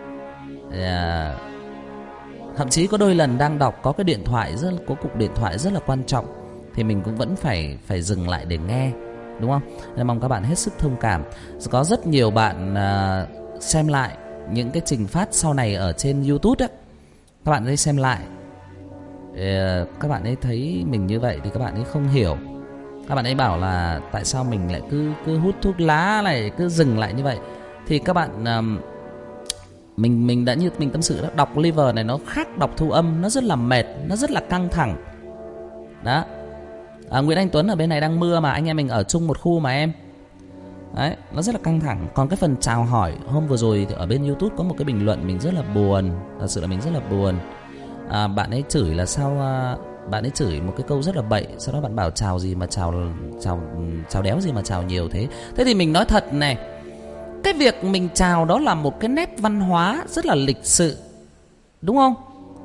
Thậm chí có đôi lần đang đọc có cái điện thoại có cuộc điện thoại rất là quan trọng thì mình cũng vẫn phải dừng lại để nghe, đúng không? Nên mong các bạn hết sức thông cảm. Có rất nhiều bạn xem lại những cái trình phát sau này ở trên YouTube á, các bạn ấy xem lại, các bạn ấy thấy mình như vậy thì các bạn ấy không hiểu. Các bạn ấy bảo là tại sao mình lại cứ hút thuốc lá này, cứ dừng lại như vậy. Thì các bạn, mình đã như mình tâm sự đó, đọc Liver này nó khác đọc thu âm, nó rất là mệt, nó rất là căng thẳng. Đó. Nguyễn Anh Tuấn ở bên này đang mưa mà, anh em mình ở chung một khu mà em. Đấy, nó rất là căng thẳng. Còn cái phần chào hỏi, hôm vừa rồi thì ở bên YouTube có một cái bình luận mình rất là buồn. Thật sự là mình rất là buồn. Bạn ấy chửi là sao, bạn ấy chửi một cái câu rất là bậy. Sau đó bạn bảo chào gì mà chào đéo gì mà chào nhiều thế. Thế thì mình nói thật này, cái việc mình chào đó là một cái nét văn hóa rất là lịch sự, đúng không?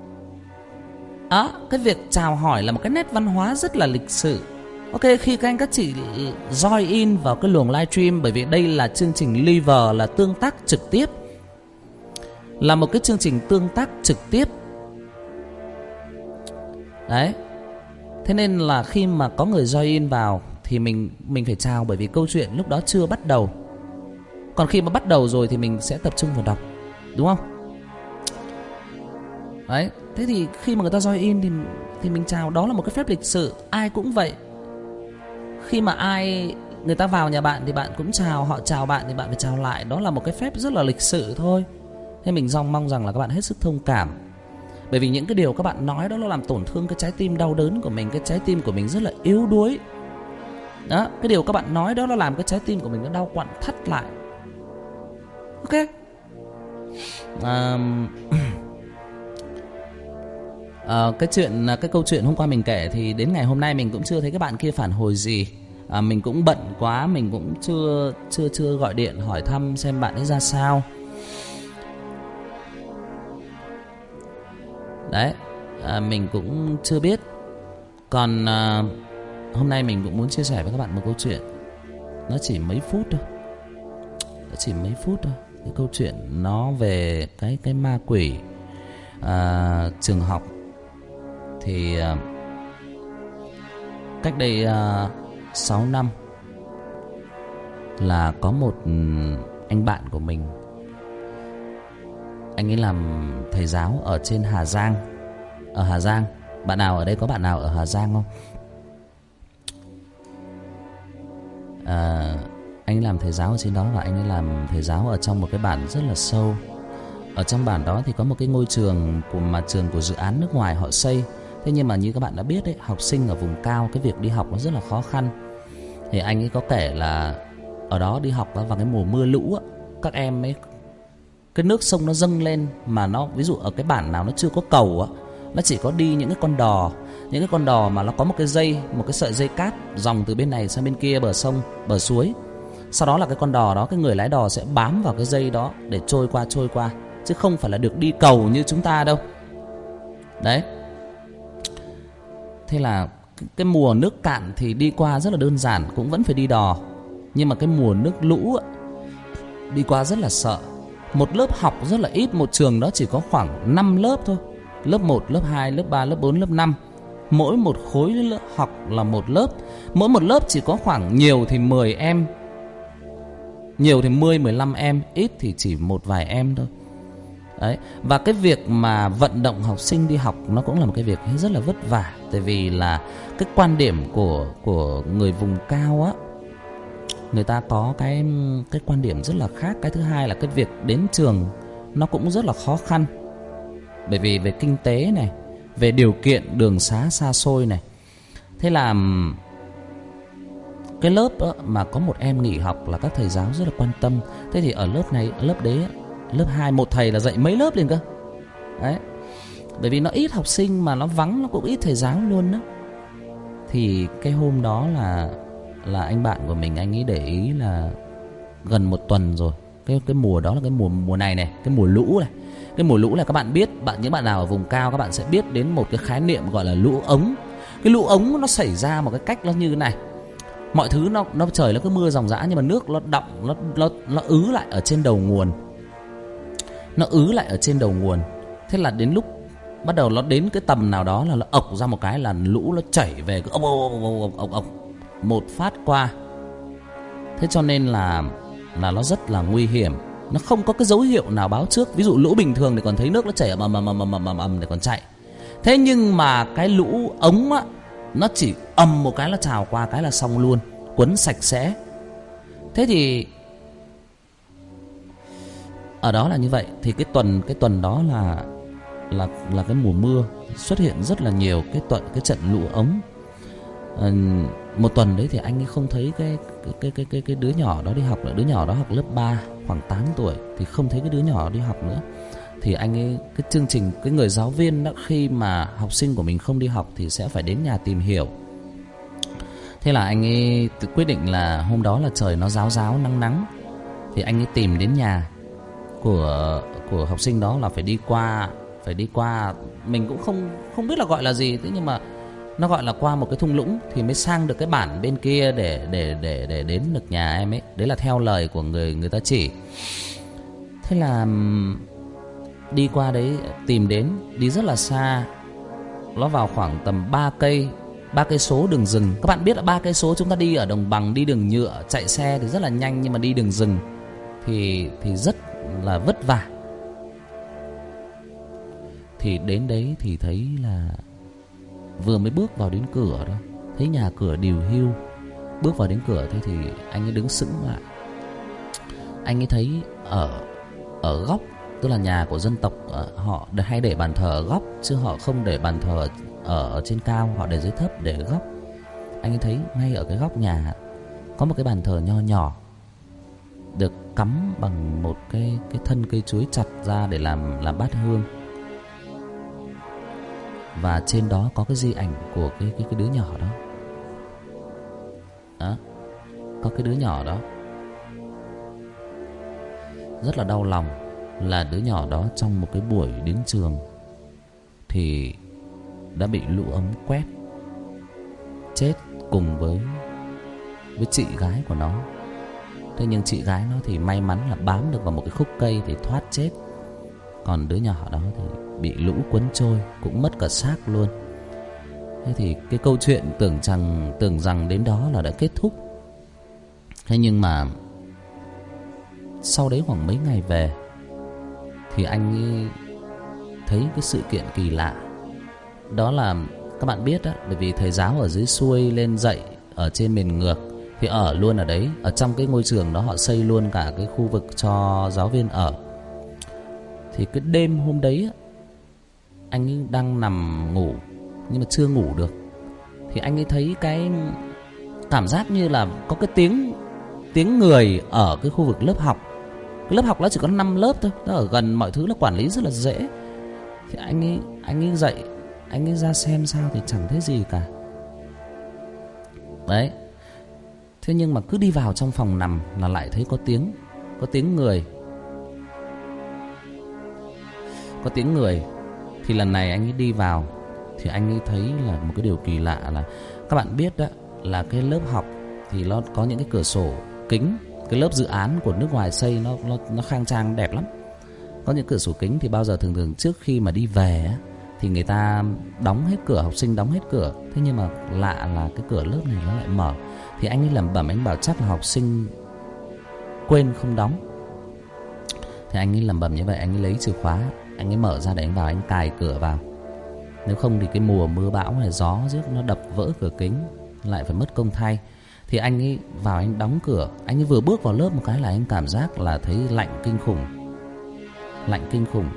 Cái việc chào hỏi là một cái nét văn hóa rất là lịch sự. Ok, khi các anh các chị join in vào cái luồng livestream, bởi vì đây là chương trình Liver, là tương tác trực tiếp, là một cái chương trình tương tác trực tiếp. Đấy. Thế nên là khi mà có người join in vào thì mình phải chào, bởi vì câu chuyện lúc đó chưa bắt đầu. Còn khi mà bắt đầu rồi thì mình sẽ tập trung vào đọc, đúng không? Đấy. Thế thì khi mà người ta join in thì mình chào, đó là một cái phép lịch sự. Ai cũng vậy. Khi mà người ta vào nhà bạn thì bạn cũng chào, họ chào bạn thì bạn phải chào lại. Đó là một cái phép rất là lịch sự thôi. Thế mình mong rằng là các bạn hết sức thông cảm. Bởi vì những cái điều các bạn nói đó nó làm tổn thương cái trái tim đau đớn của mình. Cái trái tim của mình rất là yếu đuối. Đó, cái điều các bạn nói đó nó làm cái trái tim của mình nó đau quặn thắt lại. Ok. Cái câu chuyện hôm qua mình kể thì đến ngày hôm nay mình cũng chưa thấy các bạn kia phản hồi gì. Mình cũng bận quá, mình cũng chưa gọi điện hỏi thăm xem bạn ấy ra sao. Đấy, mình cũng chưa biết. Còn hôm nay mình cũng muốn chia sẻ với các bạn một câu chuyện. Nó chỉ mấy phút thôi. Cái câu chuyện nó về cái ma quỷ trường học. Thì cách đây 6 năm là có một anh bạn của mình. Anh ấy làm thầy giáo ở trên Hà Giang. Ở Hà Giang. Bạn nào ở đây có bạn nào ở Hà Giang không? Anh ấy làm thầy giáo ở trên đó. Và anh ấy làm thầy giáo ở trong một cái bản rất là sâu. Ở trong bản đó thì có một cái ngôi trường trường của dự án nước ngoài họ xây. Thế nhưng mà như các bạn đã biết đấy, học sinh ở vùng cao cái việc đi học nó rất là khó khăn. Thì anh ấy có kể là ở đó đi học vào cái mùa mưa lũ á, các em ấy, cái nước sông nó dâng lên, mà nó ví dụ ở cái bản nào nó chưa có cầu á, nó chỉ có đi những cái con đò. Những cái con đò mà nó có một cái dây, một cái sợi dây cát dòng từ bên này sang bên kia bờ sông, bờ suối. Sau đó là cái con đò đó, cái người lái đò sẽ bám vào cái dây đó để trôi qua, chứ không phải là được đi cầu như chúng ta đâu. Đấy. Thế là cái mùa nước cạn thì đi qua rất là đơn giản, cũng vẫn phải đi đò. Nhưng mà cái mùa nước lũ đi qua rất là sợ. Một lớp học rất là ít, một trường đó chỉ có khoảng 5 lớp thôi. Lớp 1, lớp 2, lớp 3, lớp 4, lớp 5. Mỗi một khối lớp học là một lớp. Mỗi một lớp chỉ có khoảng nhiều thì 10 em, nhiều thì 10, 15 em, ít thì chỉ một vài em thôi. Đấy. Và cái việc mà vận động học sinh đi học nó cũng là một cái việc rất là vất vả. Tại vì là cái quan điểm của người vùng cao á, người ta có cái quan điểm rất là khác. Cái thứ hai là cái việc đến trường nó cũng rất là khó khăn. Bởi vì về kinh tế này, về điều kiện đường xá xa xôi này. Thế là cái lớp đó, mà có một em nghỉ học là các thầy giáo rất là quan tâm. Thế thì ở lớp này, lớp đấy, lớp 2 một thầy là dạy mấy lớp liền cơ. Đấy. Bởi vì nó ít học sinh mà nó vắng, nó cũng ít thầy giáo luôn đó. Thì cái hôm đó là anh bạn của mình, anh ấy để ý là gần một tuần rồi. Cái mùa đó là cái mùa này, cái mùa lũ này. Cái mùa lũ là các bạn biết, những bạn nào ở vùng cao các bạn sẽ biết đến một cái khái niệm gọi là lũ ống. Cái lũ ống nó xảy ra một cái cách nó như thế này. Mọi thứ nó trời nó cứ mưa ròng rã, nhưng mà nước nó đọng, nó ứ lại ở trên đầu nguồn. Nó ứ lại ở trên đầu nguồn. Thế là đến lúc bắt đầu nó đến cái tầm nào đó là nó ộc ra một cái là lũ nó chảy về, cứ ộc một phát qua. Thế cho nên là nó rất là nguy hiểm. Nó không có cái dấu hiệu nào báo trước. Ví dụ lũ bình thường thì còn thấy nước nó chảy ầm để còn chạy. Thế nhưng mà cái lũ ống á, nó chỉ ầm một cái là trào qua cái là xong luôn, quấn sạch sẽ. Thế thì ở đó là như vậy. Thì cái tuần đó là cái mùa mưa, xuất hiện rất là nhiều cái trận lũ ống. Một tuần đấy thì anh ấy không thấy cái đứa nhỏ đó đi học nữa. Đứa nhỏ đó học lớp 3, khoảng 8 tuổi, thì không thấy cái đứa nhỏ đó đi học nữa. Thì anh ấy, cái chương trình, cái người giáo viên đó, khi mà học sinh của mình không đi học thì sẽ phải đến nhà tìm hiểu. Thế là anh ấy quyết định là hôm đó là trời nó ráo nắng nắng, thì anh ấy tìm đến nhà của học sinh đó, là phải đi qua mình cũng không biết là gọi là gì, thế nhưng mà nó gọi là qua một cái thung lũng thì mới sang được cái bản bên kia để đến được nhà em ấy. Đấy là theo lời của người ta chỉ. Thế là đi qua đấy tìm đến, đi rất là xa. Nó vào khoảng tầm 3 cây số đường rừng. Các bạn biết là 3 cây số chúng ta đi ở đồng bằng, đi đường nhựa, chạy xe thì rất là nhanh, nhưng mà đi đường rừng thì rất là vất vả. Thì đến đấy thì thấy là vừa mới bước vào đến cửa đó, thấy nhà cửa điều hiu. Bước vào đến cửa thế thì anh ấy đứng sững lại. Anh ấy thấy ở góc, tức là nhà của dân tộc họ hay để bàn thờ ở góc, chứ họ không để bàn thờ ở trên cao, họ để dưới thấp để ở góc. Anh ấy thấy ngay ở cái góc nhà có một cái bàn thờ nho nhỏ, được cắm bằng một cái thân cây chuối chặt ra để làm bát hương. Và trên đó có cái di ảnh của cái đứa nhỏ đó. Đó, có cái đứa nhỏ đó. Rất là đau lòng là đứa nhỏ đó trong một cái buổi đến trường thì đã bị lũ ống quét, chết cùng với chị gái của nó. Thế nhưng chị gái nó thì may mắn là bám được vào một cái khúc cây thì thoát chết. Còn đứa nhỏ đó thì bị lũ cuốn trôi, cũng mất cả xác luôn. Thế thì cái câu chuyện tưởng rằng đến đó là đã kết thúc. Thế nhưng mà sau đấy khoảng mấy ngày về thì anh ấy thấy cái sự kiện kỳ lạ. Đó là các bạn biết đó, bởi vì thầy giáo ở dưới xuôi lên dạy ở trên miền ngược thì ở luôn ở đấy. Ở trong cái ngôi trường đó họ xây luôn cả cái khu vực cho giáo viên ở. Thì cái đêm hôm đấy anh ấy đang nằm ngủ nhưng mà chưa ngủ được. Thì anh ấy thấy cái cảm giác như là có cái tiếng người ở cái khu vực lớp học. Cái lớp học nó chỉ có 5 lớp thôi, nó ở gần, mọi thứ là quản lý rất là dễ. Thì anh ấy dậy, anh ấy ra xem sao thì chẳng thấy gì cả. Đấy. Thế nhưng mà cứ đi vào trong phòng nằm là lại thấy có tiếng người. Có tiếng người. Thì lần này anh ấy đi vào thì anh ấy thấy là một cái điều kỳ lạ là các bạn biết đó, là cái lớp học thì nó có những cái cửa sổ kính. Cái lớp dự án của nước ngoài xây nó khang trang đẹp lắm. Có những cửa sổ kính thì bao giờ thường trước khi mà đi về thì người ta đóng hết cửa, học sinh đóng hết cửa. Thế nhưng mà lạ là cái cửa lớp này nó lại mở. Thì anh ấy lẩm bẩm, anh bảo chắc là học sinh quên không đóng. Thì anh ấy lẩm bẩm như vậy, anh ấy lấy chìa khóa, anh ấy mở ra để anh vào, anh cài cửa vào. Nếu không thì cái mùa mưa bão này, gió rước nó đập vỡ cửa kính, lại phải mất công thay. Thì anh ấy vào, anh đóng cửa. Anh ấy vừa bước vào lớp một cái là anh cảm giác là thấy lạnh kinh khủng. Lạnh kinh khủng.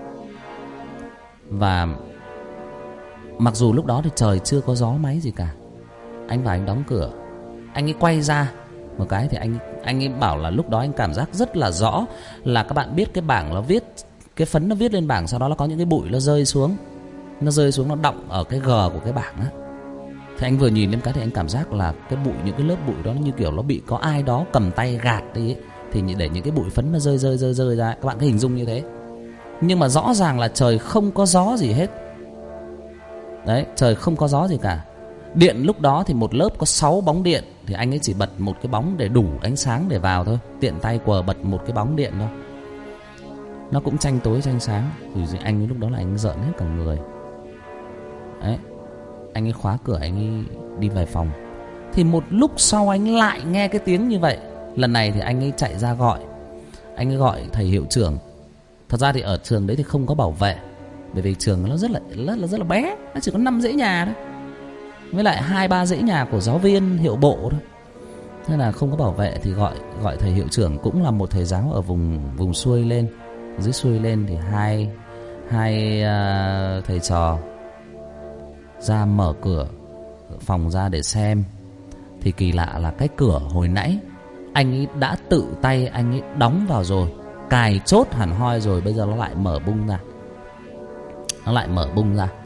Và mặc dù lúc đó thì trời chưa có gió máy gì cả. Anh vào anh đóng cửa. Anh ấy quay ra một cái thì anh ấy bảo là lúc đó anh cảm giác rất là rõ là các bạn biết cái bảng nó viết, cái phấn nó viết lên bảng, sau đó nó có những cái bụi nó rơi xuống. Nó rơi xuống, nó đọng ở cái gờ của cái bảng á. Thì anh vừa nhìn lên cái thì anh cảm giác là cái bụi, những cái lớp bụi đó như kiểu nó bị có ai đó cầm tay gạt đi ấy. Thì để những cái bụi phấn nó rơi ra. Các bạn cứ hình dung như thế. Nhưng mà rõ ràng là trời không có gió gì hết. Đấy, trời không có gió gì cả. Điện lúc đó thì một lớp có 6 bóng điện. Thì anh ấy chỉ bật một cái bóng để đủ ánh sáng để vào thôi. Tiện tay quờ bật một cái bóng điện thôi. Nó cũng tranh tối tranh sáng. Thì anh ấy lúc đó là anh rợn hết cả người. Đấy. Anh ấy khóa cửa, anh ấy đi về phòng. Thì một lúc sau anh lại nghe cái tiếng như vậy. Lần này thì anh ấy chạy ra gọi. Anh ấy gọi thầy hiệu trưởng. Thật ra thì ở trường đấy thì không có bảo vệ, bởi vì trường nó rất là bé. Nó chỉ có 5 dãy nhà thôi, với lại 2-3 dãy nhà của giáo viên hiệu bộ thôi. Thế là không có bảo vệ thì gọi thầy hiệu trưởng, cũng là một thầy giáo ở vùng xuôi lên. Dưới xuôi lên thì hai thầy trò ra mở cửa phòng ra để xem. Thì kỳ lạ là cái cửa hồi nãy anh ấy đã tự tay anh ấy đóng vào rồi, cài chốt hẳn hoi rồi, bây giờ nó lại mở bung ra. Nó lại mở bung ra.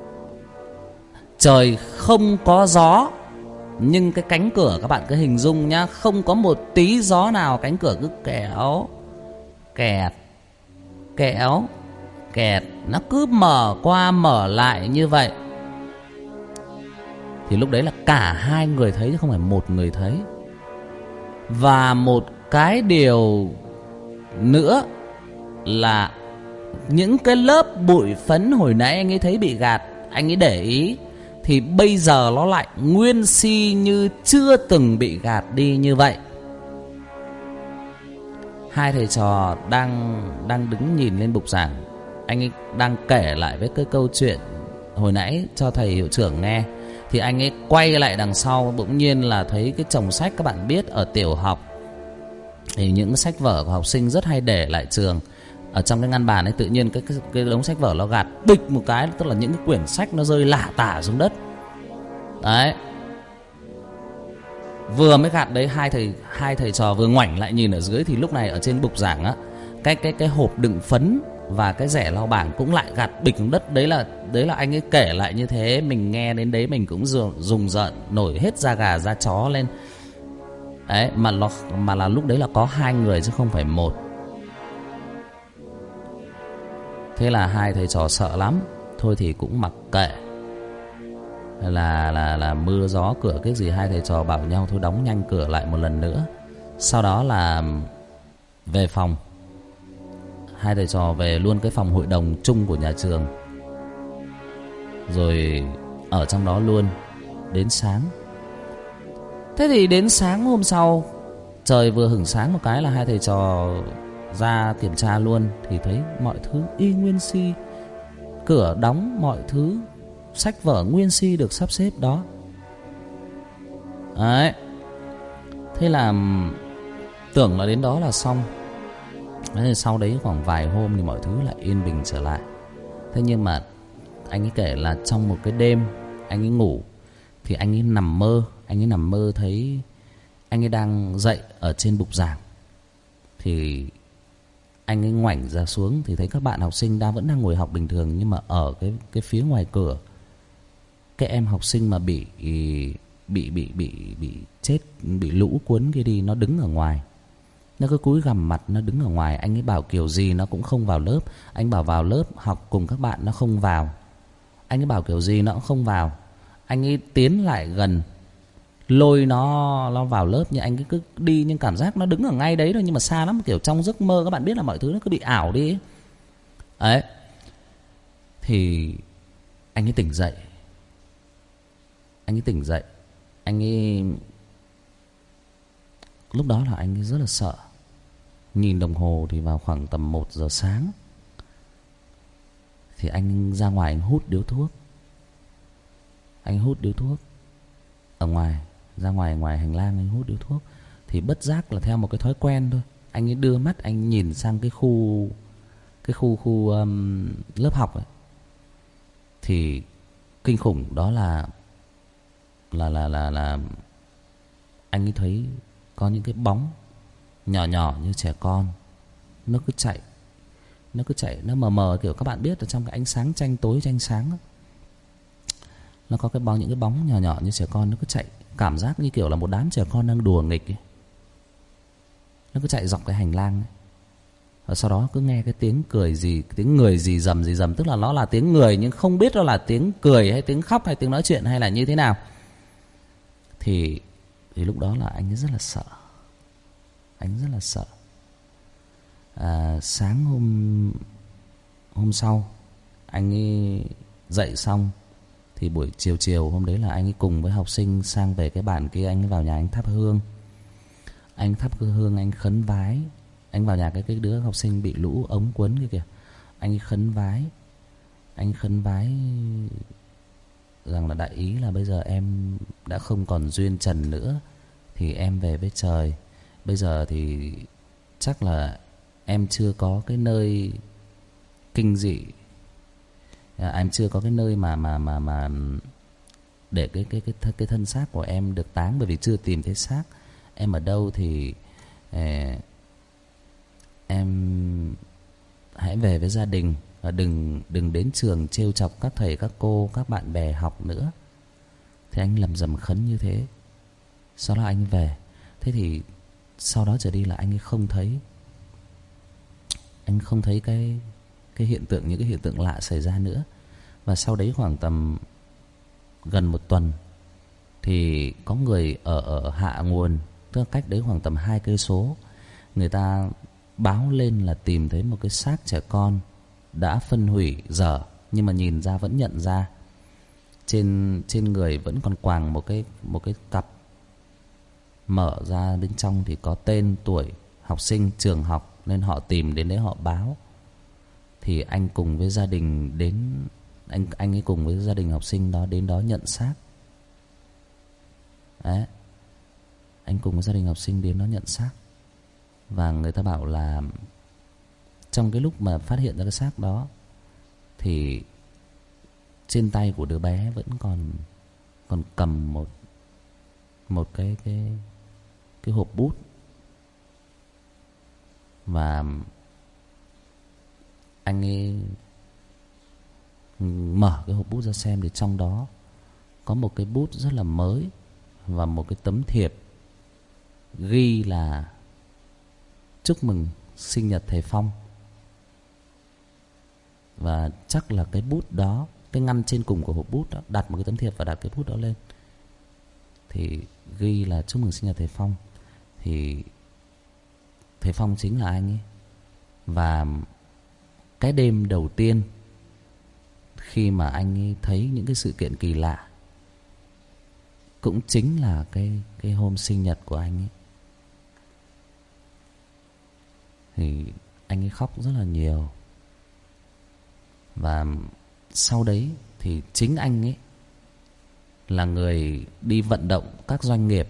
Trời không có gió, nhưng cái cánh cửa các bạn cứ hình dung nhá, không có một tí gió nào. Cánh cửa cứ kéo kẹt kéo kẹt, nó cứ mở qua mở lại như vậy. Thì lúc đấy là cả hai người thấy chứ không phải một người thấy. Và một cái điều nữa là những cái lớp bụi phấn hồi nãy anh ấy thấy bị gạt, anh ấy để ý, thì bây giờ nó lại nguyên si như chưa từng bị gạt đi như vậy. Hai thầy trò đang đứng nhìn lên bục giảng. Anh ấy đang kể lại với cái câu chuyện hồi nãy cho thầy hiệu trưởng nghe. Thì anh ấy quay lại đằng sau, bỗng nhiên là thấy cái chồng sách. Các bạn biết ở tiểu học thì những sách vở của học sinh rất hay để lại trường. Ở trong cái ngăn bàn ấy tự nhiên cái đống sách vở nó gạt bịch một cái, tức là những cái quyển sách nó rơi lả tả xuống đất. Đấy. Vừa mới gạt đấy, hai thầy trò vừa ngoảnh lại nhìn ở dưới thì lúc này ở trên bục giảng á, cái hộp đựng phấn và cái rẻ lau bảng cũng lại gạt bịch xuống đất. Đấy là anh ấy kể lại như thế, mình nghe đến đấy mình cũng rùng rợn, nổi hết da gà da chó lên. Đấy, mà là lúc đấy là có 2 người chứ không phải 1. Thế là hai thầy trò sợ lắm. Thôi thì cũng mặc kệ, là mưa gió cửa cái gì, hai thầy trò bảo nhau thôi đóng nhanh cửa lại một lần nữa. Sau đó là về phòng. Hai thầy trò về luôn cái phòng hội đồng chung của nhà trường, rồi ở trong đó luôn đến sáng. Thế thì đến sáng hôm sau, trời vừa hửng sáng một cái là hai thầy trò ra kiểm tra luôn. Thì thấy mọi thứ y nguyên si, cửa đóng, mọi thứ sách vở nguyên si được sắp xếp đó. Đấy. Thế là tưởng là đến đó là xong. Thế sau đấy khoảng vài hôm thì mọi thứ lại yên bình trở lại. Thế nhưng mà anh ấy kể là trong một cái đêm anh ấy ngủ thì anh ấy nằm mơ. Anh ấy nằm mơ thấy anh ấy đang dậy ở trên bục giảng. Thì anh ấy ngoảnh ra xuống thì thấy các bạn học sinh vẫn đang ngồi học bình thường. Nhưng mà ở cái phía ngoài cửa, cái em học sinh mà bị chết, bị lũ cuốn kia đi, nó đứng ở ngoài. Nó cứ cúi gằm mặt, nó đứng ở ngoài. Anh ấy bảo kiểu gì nó cũng không vào lớp. Anh bảo vào lớp học cùng các bạn, nó không vào. Anh ấy bảo kiểu gì nó cũng không vào. Anh ấy tiến lại gần, lôi nó vào lớp. Nhưng anh ấy cứ đi nhưng cảm giác nó đứng ở ngay đấy thôi. Nhưng mà xa lắm, kiểu trong giấc mơ. Các bạn biết là mọi thứ nó cứ bị ảo đi ấy. Đấy. Thì anh ấy tỉnh dậy. Anh ấy lúc đó là anh ấy rất là sợ. Nhìn đồng hồ thì vào khoảng tầm 1 giờ sáng. Thì anh ra ngoài anh hút điếu thuốc. Anh hút điếu thuốc ở ngoài, ra ngoài hành lang anh hút điếu thuốc. Thì bất giác là theo một cái thói quen thôi, anh ấy đưa mắt anh nhìn sang cái khu lớp học ấy. Thì kinh khủng đó là anh ấy thấy có những cái bóng nhỏ nhỏ như trẻ con. Nó cứ chạy, nó mờ mờ, kiểu các bạn biết ở trong cái ánh sáng tranh tối tranh sáng đó, nó có những cái bóng nhỏ nhỏ như trẻ con. Nó cứ chạy, cảm giác như kiểu là một đám trẻ con đang đùa nghịch ấy. Nó cứ chạy dọc cái hành lang ấy. Và sau đó cứ nghe cái tiếng cười gì, tiếng người gì rầm. Tức là nó là tiếng người nhưng không biết nó là tiếng cười hay tiếng khóc hay tiếng nói chuyện hay là như thế nào. Thì lúc đó là anh ấy rất là sợ. Sáng hôm sau anh ấy dậy xong thì buổi chiều hôm đấy là anh ấy cùng với học sinh sang về cái bản kia. Anh ấy vào nhà anh thắp hương. Anh khấn vái. Anh vào nhà cái đứa học sinh bị lũ ống cuốn kia kìa. Anh ấy khấn vái rằng là đại ý là bây giờ em đã không còn duyên trần nữa, thì em về với trời. Bây giờ thì chắc là em chưa có cái nơi kinh dị, em chưa có cái nơi mà để cái thân xác của em được táng, bởi vì chưa tìm thấy xác. Em ở đâu thì em hãy về với gia đình và đừng đến trường trêu chọc các thầy các cô, các bạn bè học nữa. Thì anh lầm rầm khấn như thế. Sau đó anh về. Thế thì sau đó trở đi là anh ấy không thấy cái hiện tượng, những cái hiện tượng lạ xảy ra nữa. Và sau đấy khoảng tầm gần 1 tuần thì có người ở hạ nguồn, tức là cách đấy khoảng tầm 2 cây số, người ta báo lên là tìm thấy một cái xác trẻ con đã phân hủy dở, nhưng mà nhìn ra vẫn nhận ra. Trên người vẫn còn quàng một cái cặp, mở ra bên trong thì có tên tuổi học sinh trường học, nên họ tìm đến đấy họ báo. Thì anh cùng với gia đình đến, anh ấy cùng với gia đình học sinh đó đến đó nhận xác. Đấy. Anh cùng với gia đình học sinh đến đó nhận xác. Và người ta bảo là trong cái lúc mà phát hiện ra cái xác đó thì trên tay của đứa bé vẫn còn cầm một cái hộp bút. Và anh ấy mở cái hộp bút ra xem thì trong đó có một cái bút rất là mới và một cái tấm thiệp ghi là chúc mừng sinh nhật thầy Phong. Và chắc là cái bút đó, cái ngăn trên cùng của hộp bút đó, đặt một cái tấm thiệp và đặt cái bút đó lên thì ghi là chúc mừng sinh nhật thầy Phong. Thì thầy Phong chính là anh ấy. Và cái đêm đầu tiên khi mà anh ấy thấy những cái sự kiện kỳ lạ cũng chính là cái hôm sinh nhật của anh ấy. Thì anh ấy khóc rất là nhiều. Và sau đấy thì chính anh ấy là người đi vận động các doanh nghiệp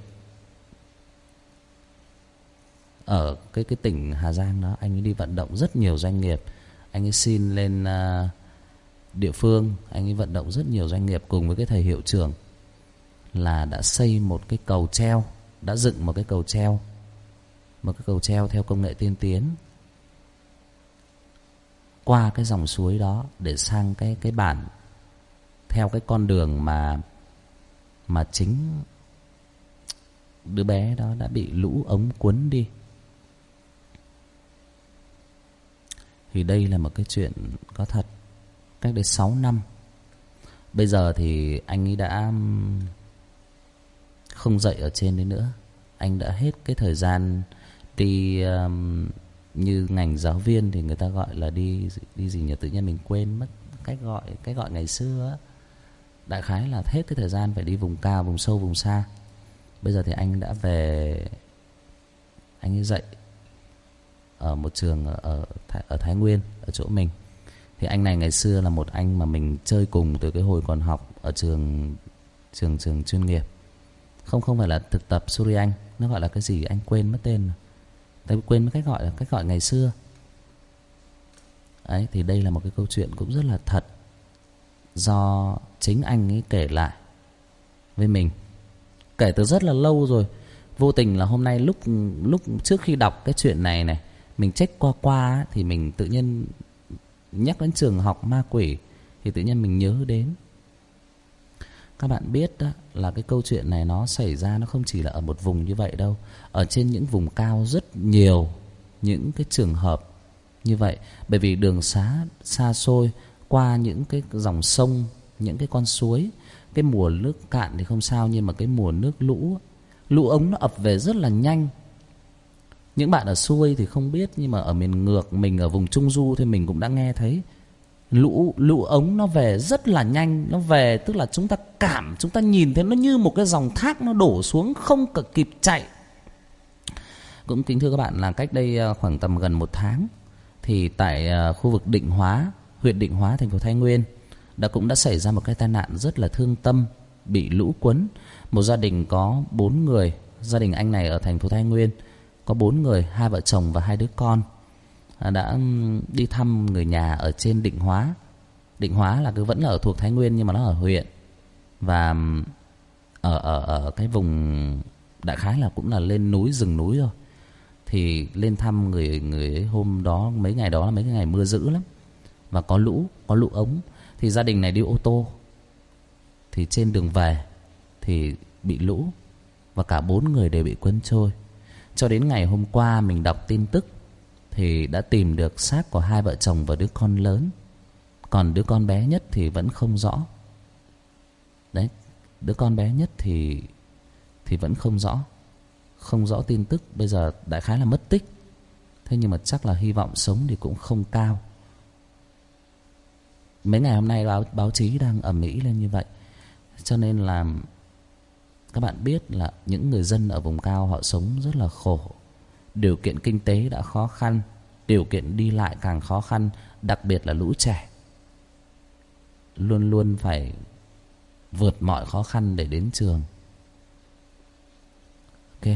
ở cái tỉnh Hà Giang đó. Anh ấy đi vận động rất nhiều doanh nghiệp. Anh ấy xin lên địa phương, anh ấy vận động rất nhiều doanh nghiệp cùng với cái thầy hiệu trưởng là đã xây một cái cầu treo, đã dựng một cái cầu treo, một cái cầu treo theo công nghệ tiên tiến qua cái dòng suối đó để sang cái bản theo cái con đường mà chính đứa bé đó đã bị lũ ống cuốn đi. Thì đây là một cái chuyện có thật, cách đây 6 năm. Bây giờ thì anh ấy đã không dạy ở trên đấy nữa. Anh đã hết cái thời gian đi, như ngành giáo viên thì người ta gọi là đi gì nhỉ, tự nhiên mình quên mất cách gọi ngày xưa á. Đại khái là hết cái thời gian phải đi vùng cao, vùng sâu, vùng xa. Bây giờ thì anh đã về, anh ấy dạy ở một trường ở Thái Nguyên, ở chỗ mình. Thì anh này ngày xưa là một anh mà mình chơi cùng từ cái hồi còn học ở trường chuyên nghiệp. Không phải là thực tập Suri Anh, nó gọi là cái gì anh quên mất tên rồi. Tôi quên mất cách gọi ngày xưa. Ấy thì đây là một cái câu chuyện cũng rất là thật, do chính anh ấy kể lại với mình, kể từ rất là lâu rồi. Vô tình là hôm nay lúc trước khi đọc cái chuyện này mình check qua thì mình tự nhiên nhắc đến trường học ma quỷ, thì tự nhiên mình nhớ đến. Các bạn biết đó, là cái câu chuyện này nó xảy ra, nó không chỉ là ở một vùng như vậy đâu. Ở trên những vùng cao rất nhiều những cái trường hợp như vậy. Bởi vì đường xá xa xôi, qua những cái dòng sông, những cái con suối. Cái mùa nước cạn thì không sao, nhưng mà cái mùa nước lũ ống nó ập về rất là nhanh. Những bạn ở xuôi thì không biết, nhưng mà ở miền ngược, mình ở vùng Trung Du thì mình cũng đã nghe thấy lũ ống nó về rất là nhanh. Nó về tức là chúng ta nhìn thấy nó như một cái dòng thác nó đổ xuống, không cả kịp chạy. Cũng kính thưa các bạn là cách đây khoảng tầm gần 1 tháng thì tại khu vực Định Hóa, huyện Định Hóa, thành phố Thái Nguyên cũng đã xảy ra một cái tai nạn rất là thương tâm, bị lũ cuốn. Một gia đình có 4 người, gia đình anh này ở thành phố Thái Nguyên có 4 người, 2 vợ chồng và 2 đứa con, đã đi thăm người nhà ở trên Định Hóa. Định Hóa là vẫn là thuộc Thái Nguyên nhưng mà nó ở huyện, và ở cái vùng đại khái là cũng là lên núi, rừng núi rồi. Thì lên thăm người hôm đó, mấy ngày đó là mấy cái ngày mưa dữ lắm và có lũ ống. Thì gia đình này đi ô tô, thì trên đường về thì bị lũ và cả 4 người đều bị cuốn trôi. Cho đến ngày hôm qua mình đọc tin tức thì đã tìm được xác của 2 vợ chồng và đứa con lớn. Còn đứa con bé nhất thì vẫn không rõ. Đấy, đứa con bé nhất thì vẫn không rõ tin tức. Bây giờ đại khái là mất tích. Thế nhưng mà chắc là hy vọng sống thì cũng không cao. Mấy ngày hôm nay báo chí đang ầm ĩ lên như vậy. Cho nên là các bạn biết là những người dân ở vùng cao họ sống rất là khổ. Điều kiện kinh tế đã khó khăn, điều kiện đi lại càng khó khăn, đặc biệt là lũ trẻ luôn luôn phải vượt mọi khó khăn để đến trường. Ok.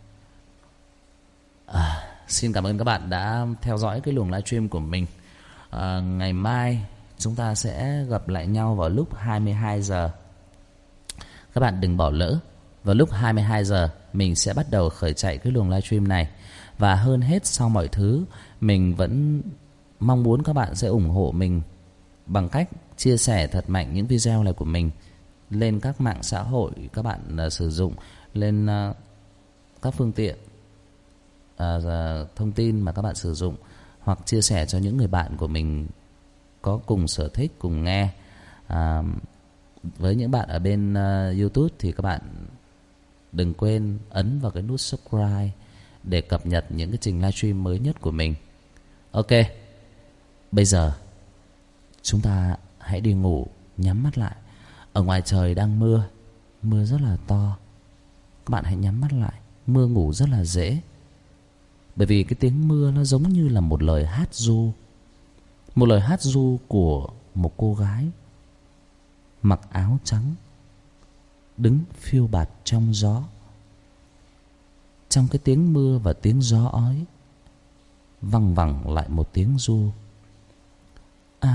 Xin cảm ơn các bạn đã theo dõi cái luồng livestream của mình. Ngày mai chúng ta sẽ gặp lại nhau vào lúc 22 giờ. Các bạn đừng bỏ lỡ. Vào lúc 22 giờ mình sẽ bắt đầu khởi chạy cái luồng livestream này. Và hơn hết sau mọi thứ, mình vẫn mong muốn các bạn sẽ ủng hộ mình bằng cách chia sẻ thật mạnh những video này của mình lên các mạng xã hội các bạn sử dụng, lên các phương tiện thông tin mà các bạn sử dụng, hoặc chia sẻ cho những người bạn của mình có cùng sở thích, cùng nghe. Với những bạn ở bên YouTube thì các bạn đừng quên ấn vào cái nút subscribe để cập nhật những cái trình livestream mới nhất của mình. Ok, bây giờ chúng ta hãy đi ngủ, nhắm mắt lại. Ở ngoài trời đang mưa, mưa rất là to. Các bạn hãy nhắm mắt lại, mưa ngủ rất là dễ. Bởi vì cái tiếng mưa nó giống như là một lời hát ru. Một lời hát ru của một cô gái mặc áo trắng, đứng phiêu bạt trong gió. Trong cái tiếng mưa và tiếng gió ấy, văng vẳng lại một tiếng ru. À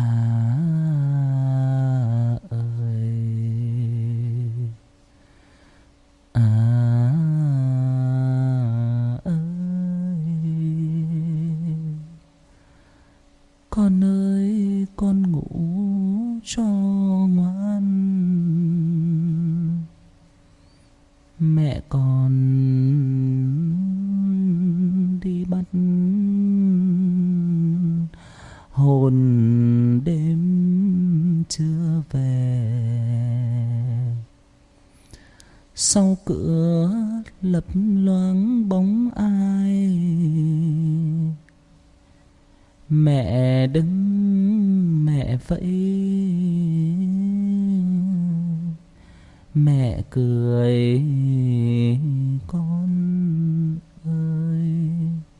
ơi, à ơi, con ơi con ngủ cho ngoan, mẹ con đi bắt hồn đêm chưa về. Sau cửa lập loáng bóng ai, mẹ đứng mẹ vẫy, mẹ cười con ơi.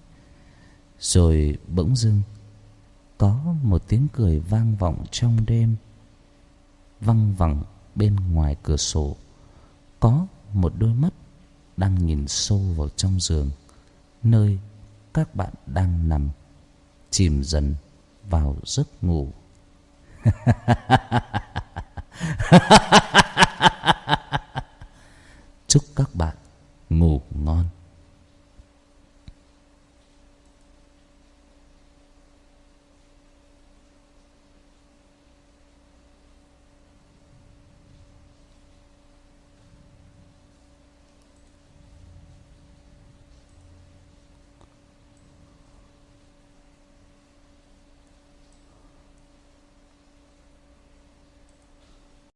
Rồi bỗng dưng có một tiếng cười vang vọng trong đêm. Văng vẳng bên ngoài cửa sổ có một đôi mắt đang nhìn sâu vào trong giường, nơi các bạn đang nằm chìm dần vào giấc ngủ.